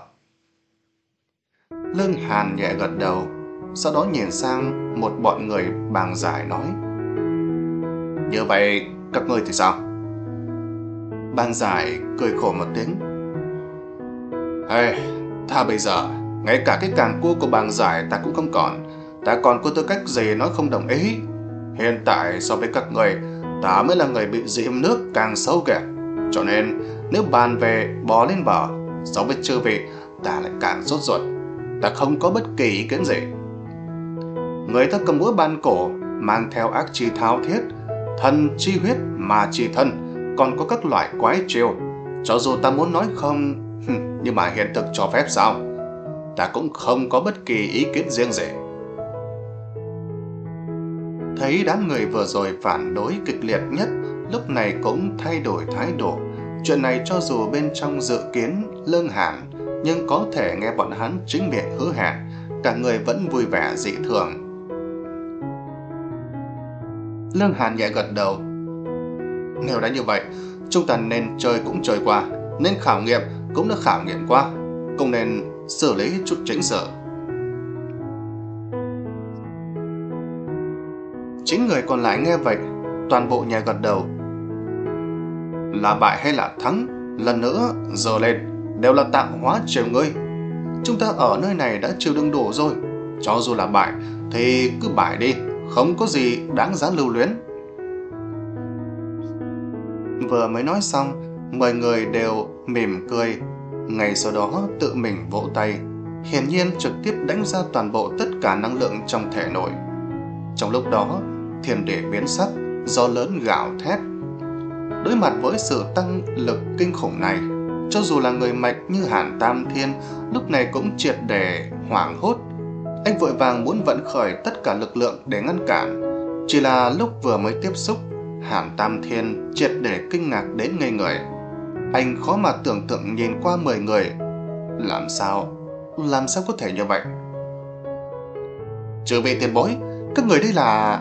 [SPEAKER 1] Lương Hàn nhẹ gật đầu, sau đó nhìn sang một bọn người bàng giải nói. Như vậy, các ngươi thì sao? Bàng giải cười khổ một tiếng. Hey, ta bây giờ, ngay cả cái càng cua của bàng giải ta cũng không còn. Ta còn có tư cách gì nói không đồng ý? Hiện tại so với các người, ta mới là người bị dị âm nước càng sâu kìa. Cho nên nếu bàn về bò lên bờ, so với chư vị, ta lại càng sốt ruột. Ta không có bất kỳ ý kiến gì. Người ta cầm búa ban cổ, mang theo ác chi thao thiết, thần chi huyết, ma chi thân, còn có các loại quái chiêu. Cho dù ta muốn nói không, nhưng mà hiện thực cho phép sao? Ta cũng không có bất kỳ ý kiến riêng gì. Thấy đám người vừa rồi phản đối kịch liệt nhất, lúc này cũng thay đổi thái độ. Chuyện này cho dù bên trong dự kiến Lương Hàn, nhưng có thể nghe bọn hắn chính miệng hứa hẹn, cả người vẫn vui vẻ dị thường. Lương Hàn nhẹ gật đầu. Nếu đã như vậy, chúng ta nên chơi cũng chơi qua, nên khảo nghiệm cũng đã khảo nghiệm qua, cũng nên xử lý chút chính sự. Chín người còn lại nghe vậy, toàn bộ nhẹ gật đầu. Là bại hay là thắng, lần nữa giờ lên đều là tạo hóa trêu ngươi. Chúng ta ở nơi này đã chịu đựng đủ rồi, cho dù là bại thì cứ bại đi, không có gì đáng giá lưu luyến. Vừa mới nói xong, mười người đều mỉm cười, ngay sau đó tự mình vỗ tay, hiển nhiên trực tiếp đánh ra toàn bộ tất cả năng lượng trong thể nội. Trong lúc đó, thiên địa biến sắc, gió lớn gào thét. Đối mặt với sự tăng lực kinh khủng này, cho dù là người mạnh như Hàn Tam Thiên lúc này cũng triệt để hoảng hốt. Anh vội vàng muốn vận khởi tất cả lực lượng để ngăn cản, chỉ là lúc vừa mới tiếp xúc, Hàn Tam Thiên triệt để kinh ngạc đến ngây người. Anh khó mà tưởng tượng nhìn qua mười người. Làm sao, làm sao có thể như vậy? Chư vị tiền bối, các người đây là...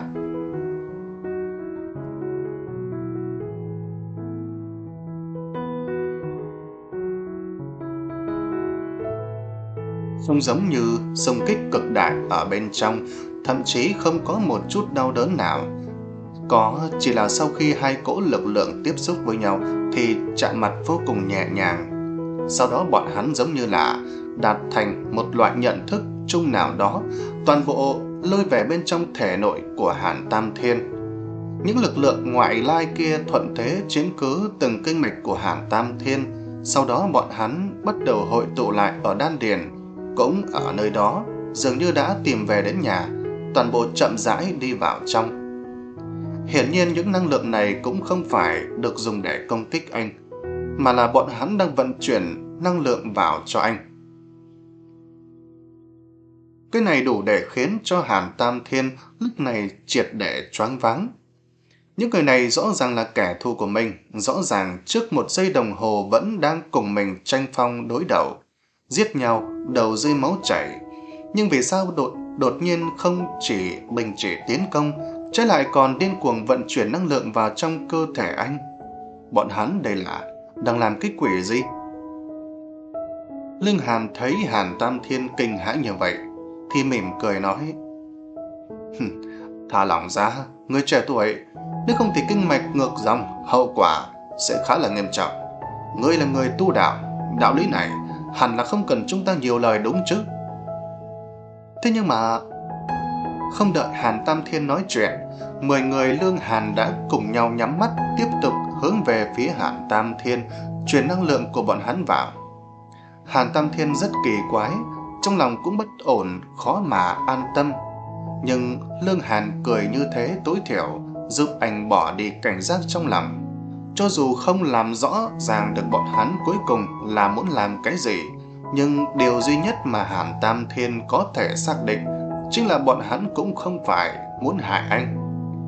[SPEAKER 1] Không giống như xung kích cực đại ở bên trong, thậm chí không có một chút đau đớn nào. Có chỉ là sau khi hai cỗ lực lượng tiếp xúc với nhau thì chạm mặt vô cùng nhẹ nhàng. Sau đó bọn hắn giống như là đạt thành một loại nhận thức chung nào đó, toàn bộ lôi về bên trong thể nội của Hàn Tam Thiên. Những lực lượng ngoại lai kia thuận thế chiếm cứ từng kinh mạch của Hàn Tam Thiên. Sau đó bọn hắn bắt đầu hội tụ lại ở đan điền. Cũng ở nơi đó, dường như đã tìm về đến nhà, toàn bộ chậm rãi đi vào trong. Hiển nhiên những năng lượng này cũng không phải được dùng để công kích anh, mà là bọn hắn đang vận chuyển năng lượng vào cho anh. Cái này đủ để khiến cho Hàn Tam Thiên lúc này triệt để choáng váng. Những người này rõ ràng là kẻ thù của mình, rõ ràng trước một giây đồng hồ vẫn đang cùng mình tranh phong đối đầu, giết nhau, đầu rơi máu chảy. Nhưng vì sao đột, đột nhiên không chỉ bình chỉ tiến công, trái lại còn điên cuồng vận chuyển năng lượng vào trong cơ thể anh? Bọn hắn đây là đang làm cái quỷ gì? Lương Hàn thấy Hàn Tam Thiên kinh hãi như vậy thì mỉm cười nói: Thả lỏng ra, người trẻ tuổi, nếu không thì kinh mạch ngược dòng, hậu quả sẽ khá là nghiêm trọng. Ngươi là người tu đạo, đạo lý này hẳn là không cần chúng ta nhiều lời đúng chứ? Thế nhưng mà... Không đợi Hàn Tam Thiên nói chuyện, mười người Lương Hàn đã cùng nhau nhắm mắt tiếp tục hướng về phía Hàn Tam Thiên, truyền năng lượng của bọn hắn vào. Hàn Tam Thiên rất kỳ quái, trong lòng cũng bất ổn, khó mà an tâm. Nhưng Lương Hàn cười như thế tối thiểu giúp anh bỏ đi cảnh giác trong lòng. Cho dù không làm rõ ràng được bọn hắn cuối cùng là muốn làm cái gì, nhưng điều duy nhất mà Hàn Tam Thiên có thể xác định chính là bọn hắn cũng không phải muốn hại anh.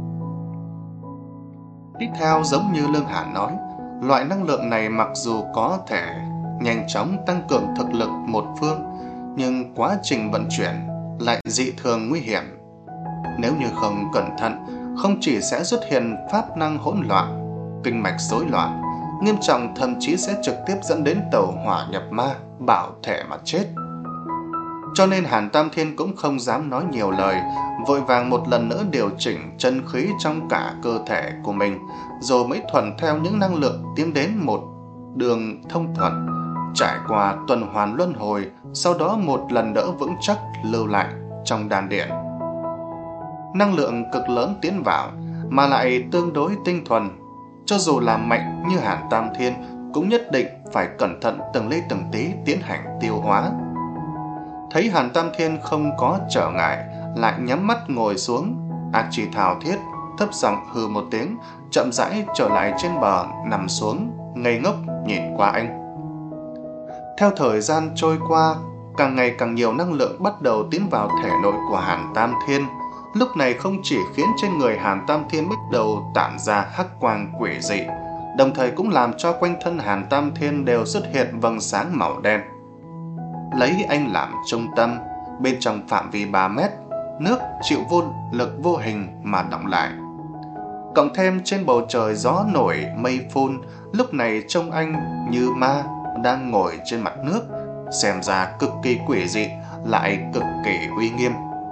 [SPEAKER 1] Tiếp theo, giống như Lương Hàn nói, loại năng lượng này mặc dù có thể nhanh chóng tăng cường thực lực một phương, nhưng quá trình vận chuyển lại dị thường nguy hiểm. Nếu như không cẩn thận, không chỉ sẽ xuất hiện pháp năng hỗn loạn, kinh mạch rối loạn, nghiêm trọng thậm chí sẽ trực tiếp dẫn đến tẩu hỏa nhập ma, bạo thể mà chết. Cho nên Hàn Tam Thiên cũng không dám nói nhiều lời, vội vàng một lần nữa điều chỉnh chân khí trong cả cơ thể của mình, rồi mới thuận theo những năng lượng tiến đến một đường thông thuận, trải qua tuần hoàn luân hồi, sau đó một lần nữa vững chắc lưu lại trong đan điền. năng lượng cực lớn tiến vào, mà lại tương đối tinh thuần. Cho dù là mạnh như Hàn Tam Thiên, cũng nhất định phải cẩn thận từng ly từng tí tiến hành tiêu hóa. Thấy Hàn Tam Thiên không có trở ngại, lại nhắm mắt ngồi xuống, Ác Chi thào thiết, thấp giọng hừ một tiếng, chậm rãi trở lại trên bờ, nằm xuống, ngây ngốc nhìn qua anh. Theo thời gian trôi qua, càng ngày càng nhiều năng lượng bắt đầu tiến vào thể nội của Hàn Tam Thiên. Lúc này không chỉ khiến trên người Hàn Tam Thiên bắt đầu tản ra hắc quang quỷ dị, đồng thời cũng làm cho quanh thân Hàn Tam Thiên đều xuất hiện vầng sáng màu đen. Lấy anh làm trung tâm, bên trong phạm vi ba mét, nước chịu vô lực vô hình mà đọng lại. Cộng thêm trên bầu trời gió nổi mây phun, lúc này trông anh như ma đang ngồi trên mặt nước, xem ra cực kỳ quỷ dị, lại cực kỳ uy nghiêm.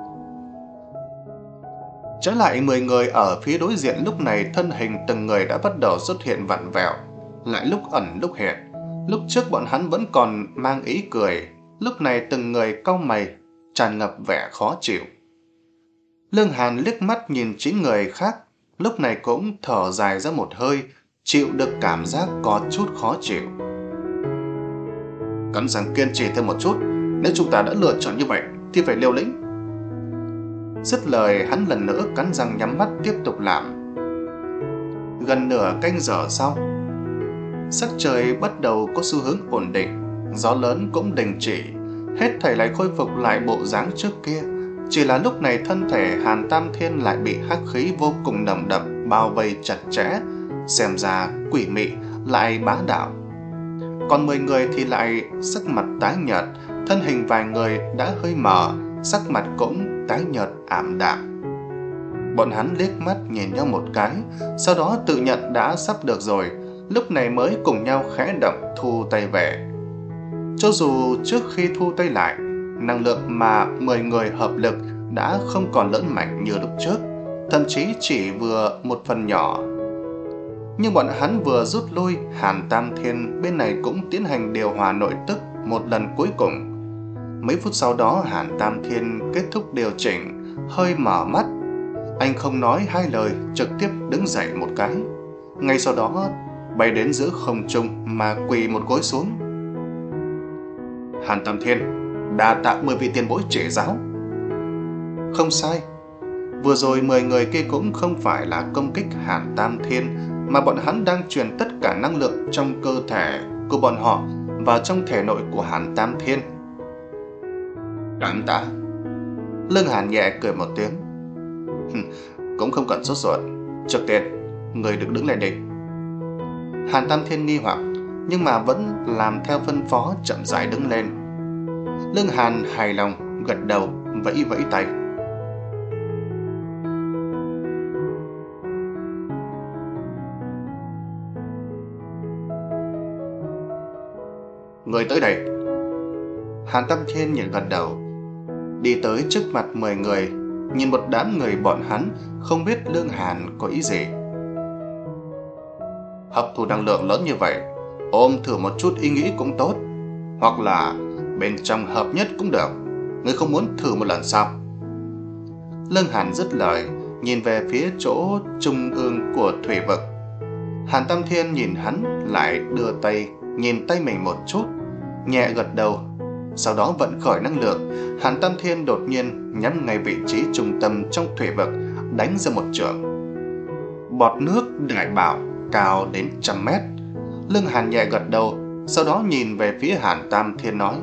[SPEAKER 1] Trở lại mười người ở phía đối diện, lúc này thân hình từng người đã bắt đầu xuất hiện vặn vẹo, lại lúc ẩn lúc hiện. Lúc trước bọn hắn vẫn còn mang ý cười, lúc này từng người cau mày, tràn ngập vẻ khó chịu. Lương Hàn liếc mắt nhìn chín người khác, lúc này cũng thở dài ra một hơi, chịu được cảm giác có chút khó chịu. Cắn răng kiên trì thêm một chút, nếu chúng ta đã lựa chọn như vậy thì phải liều lĩnh. Dứt lời, hắn lần nữa cắn răng nhắm mắt tiếp tục làm. Gần nửa canh giờ sau, sắc trời bắt đầu có xu hướng ổn định, gió lớn cũng đình chỉ, hết thảy lại khôi phục lại bộ dáng trước kia. Chỉ là lúc này thân thể Hàn Tam Thiên lại bị hắc khí vô cùng nồng đậm bao vây chặt chẽ, xem ra quỷ mị lại bá đạo. Còn mười người thì lại sắc mặt tái nhợt, thân hình vài người đã hơi mờ, sắc mặt cũng tái nhợt ảm đạm. Bọn hắn liếc mắt nhìn nhau một cái, sau đó tự nhận đã sắp được rồi, lúc này mới cùng nhau khẽ động thu tay về. Cho dù trước khi thu tay lại, năng lượng mà mười người hợp lực đã không còn lớn mạnh như lúc trước, thậm chí chỉ vừa một phần nhỏ. Nhưng bọn hắn vừa rút lui, Hàn Tam Thiên bên này cũng tiến hành điều hòa nội tức một lần cuối cùng. Mấy phút sau đó, Hàn Tam Thiên kết thúc điều chỉnh, hơi mở mắt. Anh không nói hai lời, trực tiếp đứng dậy một cái. Ngay sau đó, bay đến giữa không trung mà quỳ một gối xuống. Hàn Tam Thiên, đa tạ mười vị tiền bối chỉ giáo. Không sai, vừa rồi mười người kia cũng không phải là công kích Hàn Tam Thiên, mà bọn hắn đang truyền tất cả năng lượng trong cơ thể của bọn họ vào trong thể nội của Hàn Tam Thiên. Cảm tạ. Lương Hàn nhẹ cười một tiếng. Cũng không cần sốt ruột, trước tiên người được đứng lên đi. Hàn Tam Thiên nghi hoặc, nhưng mà vẫn làm theo phân phó, chậm rãi đứng lên. Lương Hàn hài lòng gật đầu, vẫy vẫy tay. Người tới đây. Hàn Tam Thiên nhận gật đầu, đi tới trước mặt mười người, nhìn một đám người bọn hắn, không biết Lương Hàn có ý gì. Hấp thu năng lượng lớn như vậy, ôm thử một chút ý nghĩ cũng tốt, hoặc là bên trong hợp nhất cũng được. Ngươi không muốn thử một lần sao? Lương Hàn dứt lời, nhìn về phía chỗ trung ương của thủy vực. Hàn Tam Thiên nhìn hắn, lại đưa tay nhìn tay mình một chút, nhẹ gật đầu. Sau đó vận khởi năng lượng, Hàn Tam Thiên đột nhiên nhắm ngay vị trí trung tâm trong thủy vực, đánh ra một chưởng. Bọt nước đại bạo cao đến trăm mét. Lương Hàn nhẹ gật đầu, sau đó nhìn về phía Hàn Tam Thiên nói: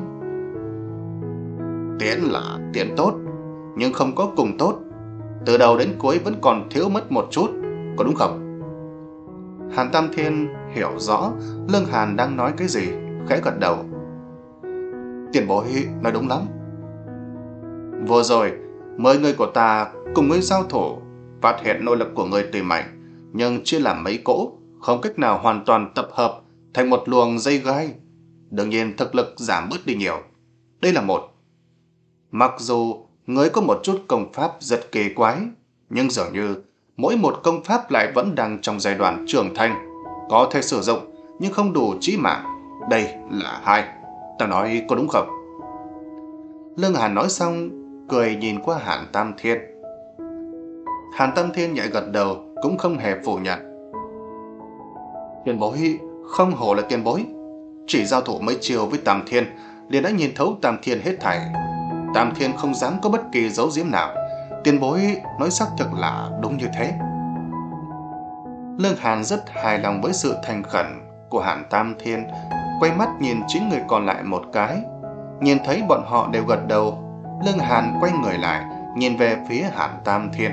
[SPEAKER 1] Tiến là tiến tốt, nhưng không có cùng tốt. Từ đầu đến cuối vẫn còn thiếu mất một chút, có đúng không? Hàn Tam Thiên hiểu rõ Lương Hàn đang nói cái gì, khẽ gật đầu. Tiền bối nói đúng lắm. Vừa rồi, mười người của ta cùng ngươi giao thủ, phát hiện nội lực của ngươi tuy mạnh, nhưng chia làm mấy cỗ, không cách nào hoàn toàn tập hợp thành một luồng dây gai. Đương nhiên thực lực giảm bớt đi nhiều. Đây là một. Mặc dù ngươi có một chút công pháp rất kỳ quái, nhưng dường như mỗi một công pháp lại vẫn đang trong giai đoạn trưởng thành, có thể sử dụng nhưng không đủ chí mạng. Đây là hai. Ta nói có đúng không? Lương Hàn nói xong, cười nhìn qua Hàn Tam Thiên. Hàn Tam Thiên nhẹ gật đầu, cũng không hề phủ nhận. Tiền bối không hổ là tiền bối, chỉ giao thủ mấy chiều với Tam Thiên liền đã nhìn thấu Tam Thiên hết thảy. Tam Thiên không dám có bất kỳ dấu diếm nào. Tiền bối nói xác thực là đúng như thế. Lương Hàn rất hài lòng với sự thành khẩn của Hàn Tam Thiên, quay mắt nhìn chín người còn lại một cái. Nhìn thấy bọn họ đều gật đầu, Lương Hàn quay người lại, nhìn về phía Hàn Tam Thiên.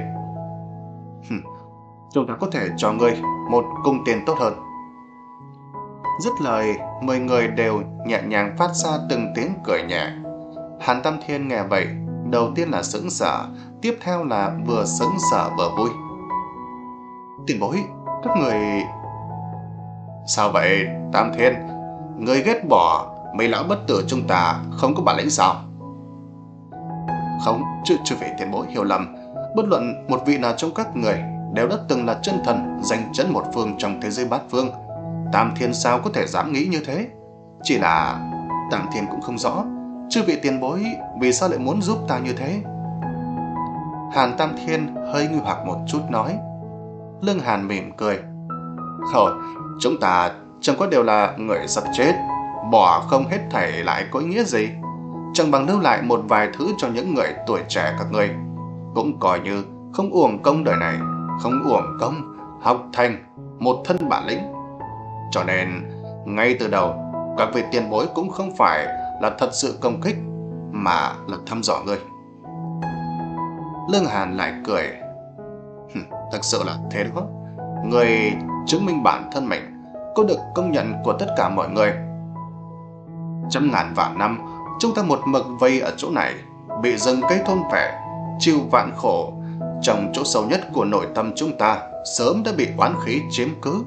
[SPEAKER 1] Chúng ta có thể cho ngươi một cung tiền tốt hơn. Dứt lời, mười người đều nhẹ nhàng phát ra từng tiếng cười nhẹ. Hàn Tam Thiên nghe vậy, đầu tiên là sững sờ, tiếp theo là vừa sững sờ vừa vui. Tiền bối, các người... Sao vậy, Tam Thiên? Ngươi ghét bỏ mấy lão bất tử chúng ta không có bản lĩnh sao? Không, chứ chưa phải tiền bối hiểu lầm. Bất luận một vị nào trong các người đều đã từng là chân thần danh chấn một phương trong thế giới bát phương. Tam Thiên sao có thể dám nghĩ như thế? Chỉ là Tam Thiên cũng không rõ chư vị tiền bối vì sao lại muốn giúp ta như thế. Hàn Tam Thiên hơi nghi hoặc một chút nói. Lương Hàn mỉm cười. Thôi, chúng ta chẳng có đều là người sắp chết, bỏ không hết thảy lại có ý nghĩa gì. Chẳng bằng lưu lại một vài thứ cho những người tuổi trẻ các người, cũng coi như không uổng công đời này, không uổng công học thành một thân bản lĩnh. Cho nên ngay từ đầu các vị tiền bối cũng không phải là thật sự công kích, mà là thăm dò ngươi. Lương Hàn lại cười. Thật sự là thế đó. Người chứng minh bản thân mình có được công nhận của tất cả mọi người. Trăm ngàn vạn năm chúng ta một mực vây ở chỗ này, bị rừng cây thôn phệ, chịu vạn khổ. Trong chỗ sâu nhất của nội tâm chúng ta sớm đã bị oán khí chiếm cứ.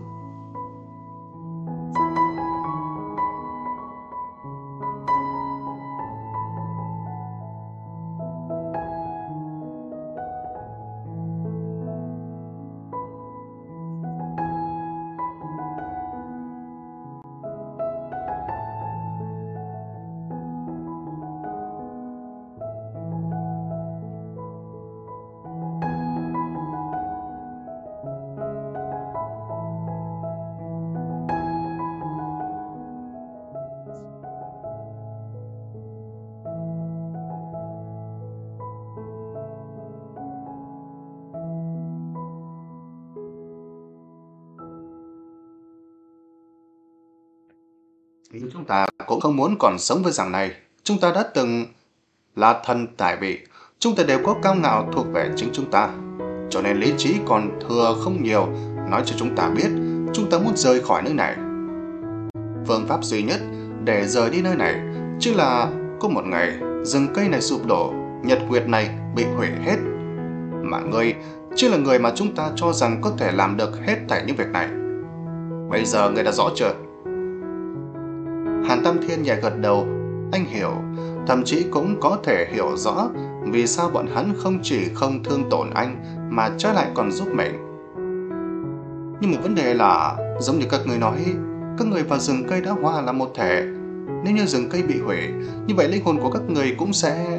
[SPEAKER 1] Chúng ta cũng không muốn còn sống với rằng này. Chúng ta đã từng là thần tài vị, chúng ta đều có cao ngạo thuộc về chính chúng ta. Cho nên lý trí còn thừa không nhiều, nói cho chúng ta biết chúng ta muốn rời khỏi nơi này. Phương pháp duy nhất để rời đi nơi này chính là có một ngày rừng cây này sụp đổ, nhật nguyệt này bị hủy hết. Mà ngươi chính là người mà chúng ta cho rằng có thể làm được hết thảy những việc này. Bây giờ ngươi đã rõ chưa? Hàn Tam Thiên nhẹ gật đầu. Anh hiểu, thậm chí cũng có thể hiểu rõ vì sao bọn hắn không chỉ không thương tổn anh mà trái lại còn giúp mình. Nhưng một vấn đề là, giống như các người nói, các người và rừng cây đã hòa là một thể. Nếu như rừng cây bị hủy, như vậy linh hồn của các người cũng sẽ...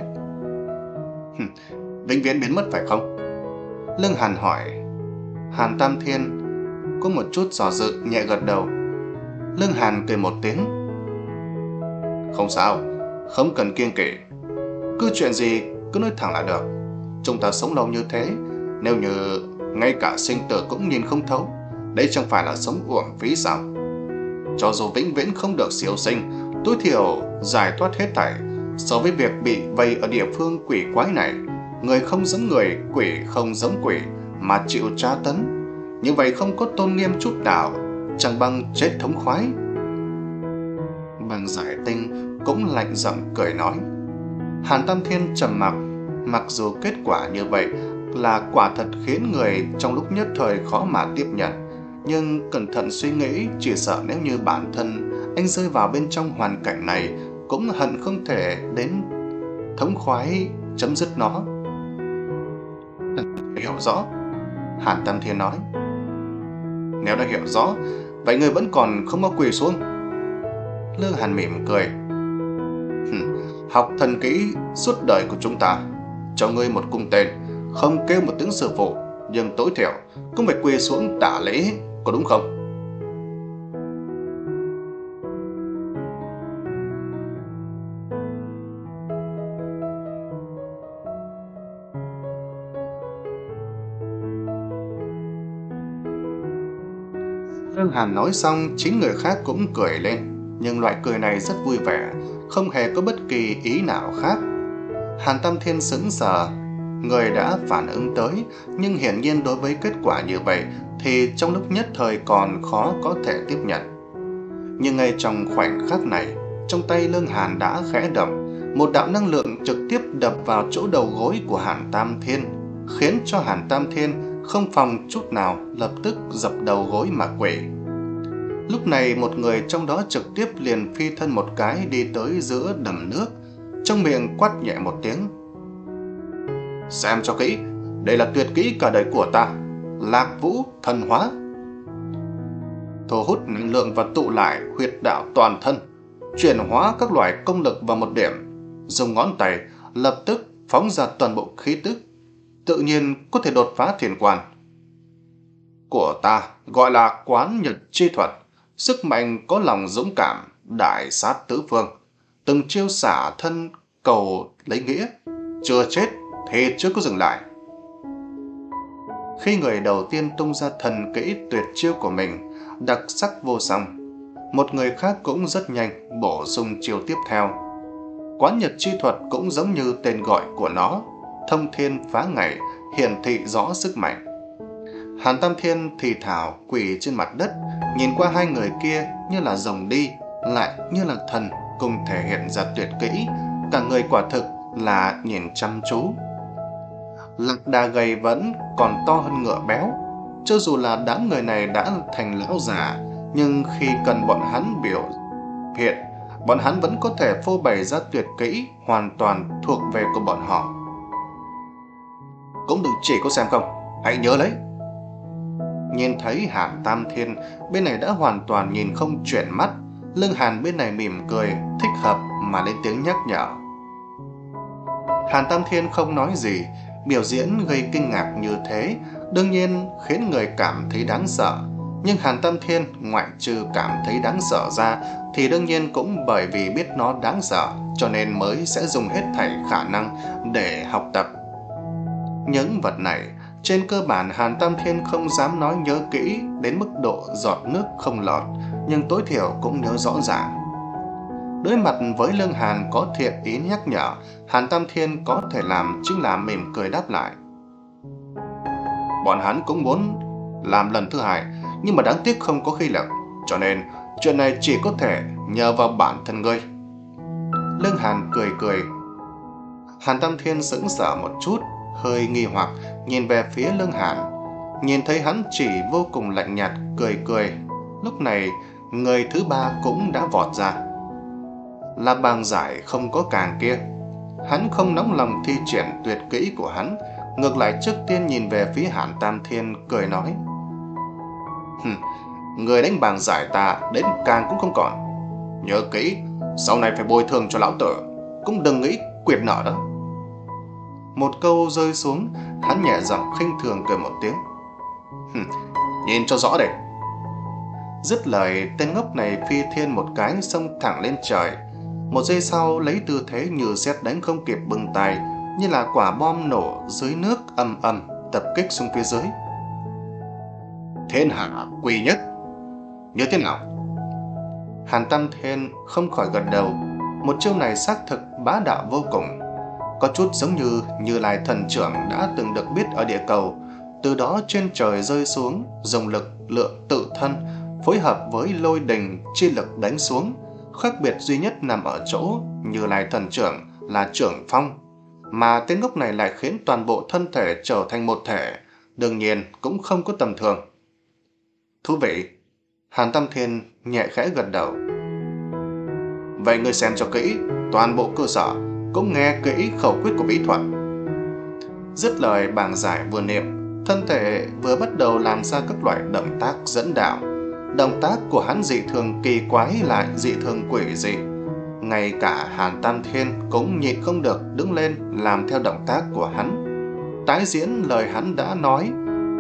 [SPEAKER 1] vĩnh viễn biến mất phải không? Lương Hàn hỏi. Hàn Tam Thiên có một chút dò dự, nhẹ gật đầu. Lương Hàn cười một tiếng. Không sao, không cần kiêng kỵ. Cứ chuyện gì cứ nói thẳng là được. Chúng ta sống lâu như thế, nếu như ngay cả sinh tử cũng nhìn không thấu, đấy chẳng phải là sống uổng phí sao? Cho dù vĩnh viễn không được siêu sinh, tối thiểu giải thoát hết thảy, so với việc bị vây ở địa phương quỷ quái này, người không giống người, quỷ không giống quỷ, mà chịu tra tấn, như vậy không có tôn nghiêm chút nào, chẳng bằng chết thống khoái. Bằng Giải Tinh cũng lạnh giọng cười nói. Hàn Tam Thiên trầm mặc, mặc dù kết quả như vậy là quả thật khiến người trong lúc nhất thời khó mà tiếp nhận, nhưng cẩn thận suy nghĩ, chỉ sợ nếu như bản thân anh rơi vào bên trong hoàn cảnh này cũng hận không thể đến thống khoái chấm dứt nó. Hiểu rõ, Hàn Tam Thiên nói. Nếu đã hiểu rõ, vậy người vẫn còn không có quỳ xuống? Lương Hàn mỉm cười. Học thần kỹ suốt đời của chúng ta, cho ngươi một cung tên, không kêu một tiếng sư phụ, nhưng tối thiểu cũng phải quỳ xuống tả lễ, có đúng không? Lương Hàn nói xong, chín người khác cũng cười lên, nhưng loại cười này rất vui vẻ, không hề có bất kỳ ý nào khác. Hàn Tam Thiên sững sờ, người đã phản ứng tới, nhưng hiển nhiên đối với kết quả như vậy thì trong lúc nhất thời còn khó có thể tiếp nhận. Nhưng ngay trong khoảnh khắc này, trong tay Lương Hàn đã khẽ động, một đạo năng lượng trực tiếp đập vào chỗ đầu gối của Hàn Tam Thiên, khiến cho Hàn Tam Thiên không phòng chút nào lập tức dập đầu gối mà quỳ. Lúc này một người trong đó trực tiếp liền phi thân một cái đi tới giữa đầm nước, trong miệng quát nhẹ một tiếng. Xem cho kỹ, đây là tuyệt kỹ cả đời của ta, Lạc Vũ Thần Hóa. Thu hút năng lượng và tụ lại huyệt đạo toàn thân, chuyển hóa các loại công lực vào một điểm, dùng ngón tay lập tức phóng ra toàn bộ khí tức, tự nhiên có thể đột phá thiền quan. Của ta gọi là Quán Nhật chi thuật, sức mạnh có lòng dũng cảm, đại sát tứ phương, từng chiêu xả thân cầu lấy nghĩa, chưa chết thì chưa có dừng lại. Khi người đầu tiên tung ra thần kỹ tuyệt chiêu của mình, đặc sắc vô song, một người khác cũng rất nhanh bổ sung chiêu tiếp theo. Quán Nhật chi thuật cũng giống như tên gọi của nó, thông thiên phá ngày, hiển thị rõ sức mạnh. Hàn Tam Thiên thì thào quỳ trên mặt đất, nhìn qua hai người kia như là rồng đi, lại như là thần cùng thể hiện ra tuyệt kỹ, cả người quả thực là nhìn chăm chú. Lạc Đà gầy vẫn còn to hơn ngựa béo, cho dù là đám người này đã thành lão già, nhưng khi cần bọn hắn biểu hiện, bọn hắn vẫn có thể phô bày ra tuyệt kỹ hoàn toàn thuộc về của bọn họ. Cũng đừng chỉ có xem không, hãy nhớ lấy. Nhìn thấy Hàn Tam Thiên bên này đã hoàn toàn nhìn không chuyển mắt, Lương Hàn bên này mỉm cười, thích hợp mà lên tiếng nhắc nhở. Hàn Tam Thiên không nói gì, biểu diễn gây kinh ngạc như thế, đương nhiên khiến người cảm thấy đáng sợ. Nhưng Hàn Tam Thiên ngoại trừ cảm thấy đáng sợ ra, thì đương nhiên cũng bởi vì biết nó đáng sợ, cho nên mới sẽ dùng hết thảy khả năng để học tập. Những vật này, trên cơ bản Hàn Tam Thiên không dám nói nhớ kỹ đến mức độ giọt nước không lọt, nhưng tối thiểu cũng nhớ rõ ràng. Đối mặt với Lương Hàn có thiện ý nhắc nhở, Hàn Tam Thiên có thể làm chính là mỉm cười đáp lại. Bọn hắn cũng muốn làm lần thứ hai, nhưng mà đáng tiếc không có khí lực, cho nên chuyện này chỉ có thể nhờ vào bản thân ngươi. Lương Hàn cười cười. Hàn Tam Thiên sững sờ một chút, hơi nghi hoặc nhìn về phía Lương Hàn, nhìn thấy hắn chỉ vô cùng lạnh nhạt cười cười. Lúc này người thứ ba cũng đã vọt ra, là Bàng Giải không có càng kia. Hắn không nóng lòng thi triển tuyệt kỹ của hắn, ngược lại trước tiên nhìn về phía Hàn Tam Thiên cười nói: Người đánh Bàng Giải ta đến càng cũng không còn, nhớ kỹ, sau này phải bồi thường cho lão tử, cũng đừng nghĩ quyền nợ đó. Một câu rơi xuống, hắn nhẹ giọng khinh thường cười một tiếng: Nhìn cho rõ đây. Dứt lời, tên ngốc này phi thiên một cái xông thẳng lên trời. Một giây sau lấy tư thế như sét đánh không kịp bưng tay, như là quả bom nổ dưới nước ầm ầm tập kích xuống phía dưới. Thiên hạ quý nhất, như thế nào? Hàn Tam Thiên không khỏi gật đầu. Một chiêu này xác thực bá đạo vô cùng, có chút giống như Như Lai thần trưởng đã từng được biết ở địa cầu, từ đó trên trời rơi xuống, dùng lực lượng tự thân phối hợp với lôi đình chi lực đánh xuống. Khác biệt duy nhất nằm ở chỗ Như Lai thần trưởng là trưởng phong, mà tên ngốc này lại khiến toàn bộ thân thể trở thành một thể, đương nhiên cũng không có tầm thường. Thú vị. Hàn Tam Thiên nhẹ khẽ gật đầu. Vậy ngươi xem cho kỹ toàn bộ cơ sở, cũng nghe kỹ khẩu quyết của bí thuật. Dứt lời, Bàng Giải vừa niệm, thân thể vừa bắt đầu làm ra các loại động tác dẫn đạo. Động tác của hắn dị thường kỳ quái lại dị thường quỷ dị. Ngay cả Hàn Tam Thiên cũng nhịn không được đứng lên làm theo động tác của hắn, tái diễn lời hắn đã nói,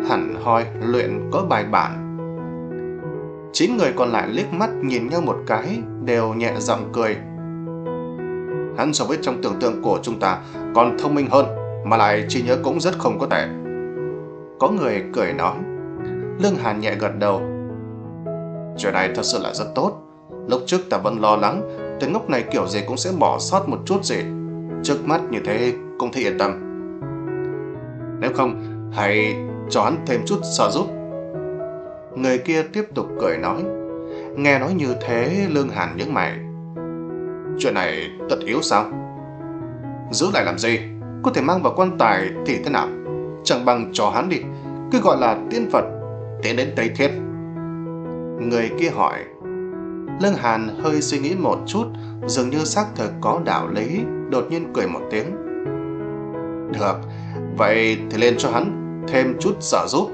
[SPEAKER 1] hẳn hoi, luyện có bài bản. Chín người còn lại liếc mắt nhìn nhau một cái, đều nhẹ giọng cười. Hắn so với trong tưởng tượng của chúng ta còn thông minh hơn, mà lại trí nhớ cũng rất không có tệ. Có người cười nói. Lương Hàn nhẹ gật đầu. Chuyện này thật sự là rất tốt. Lúc trước ta vẫn lo lắng tên ngốc này kiểu gì cũng sẽ bỏ sót một chút gì. Trước mắt như thế cũng thấy yên tâm. Nếu không, hãy cho hắn thêm chút trợ giúp. Người kia tiếp tục cười nói. Nghe nói như thế, Lương Hàn nhướng mày. Chuyện này tất yếu sao? Giữ lại làm gì? Có thể mang vào quan tài thì thế nào? Chẳng bằng cho hắn đi, cứ gọi là tiên Phật tiến đến Tây Thiên. Người kia hỏi. Lương Hàn hơi suy nghĩ một chút, dường như xác thực có đạo lý, đột nhiên cười một tiếng. Được, vậy thì lên cho hắn thêm chút trợ giúp.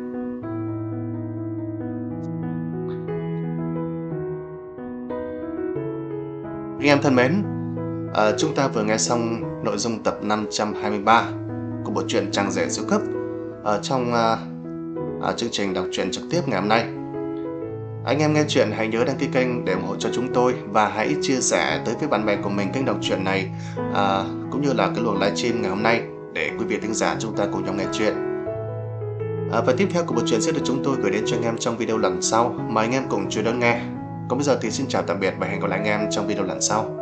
[SPEAKER 1] Anh em thân mến, à, chúng ta vừa nghe xong nội dung tập năm trăm hai mươi ba của bộ truyện Trang Rể Siêu Cấp ở trong à, à, chương trình đọc truyện trực tiếp ngày hôm nay. Anh em nghe chuyện hãy nhớ đăng ký kênh để ủng hộ cho chúng tôi, và hãy chia sẻ tới với bạn bè của mình kênh đọc truyện này, à, cũng như là cái luồng livestream ngày hôm nay, để quý vị thính giả chúng ta cùng nhau nghe chuyện. À, và tiếp theo của bộ truyện sẽ được chúng tôi gửi đến cho anh em trong video lần sau. Mời anh em cùng chú đón nghe. Còn bây giờ thì xin chào tạm biệt và hẹn gặp lại anh em trong video lần sau.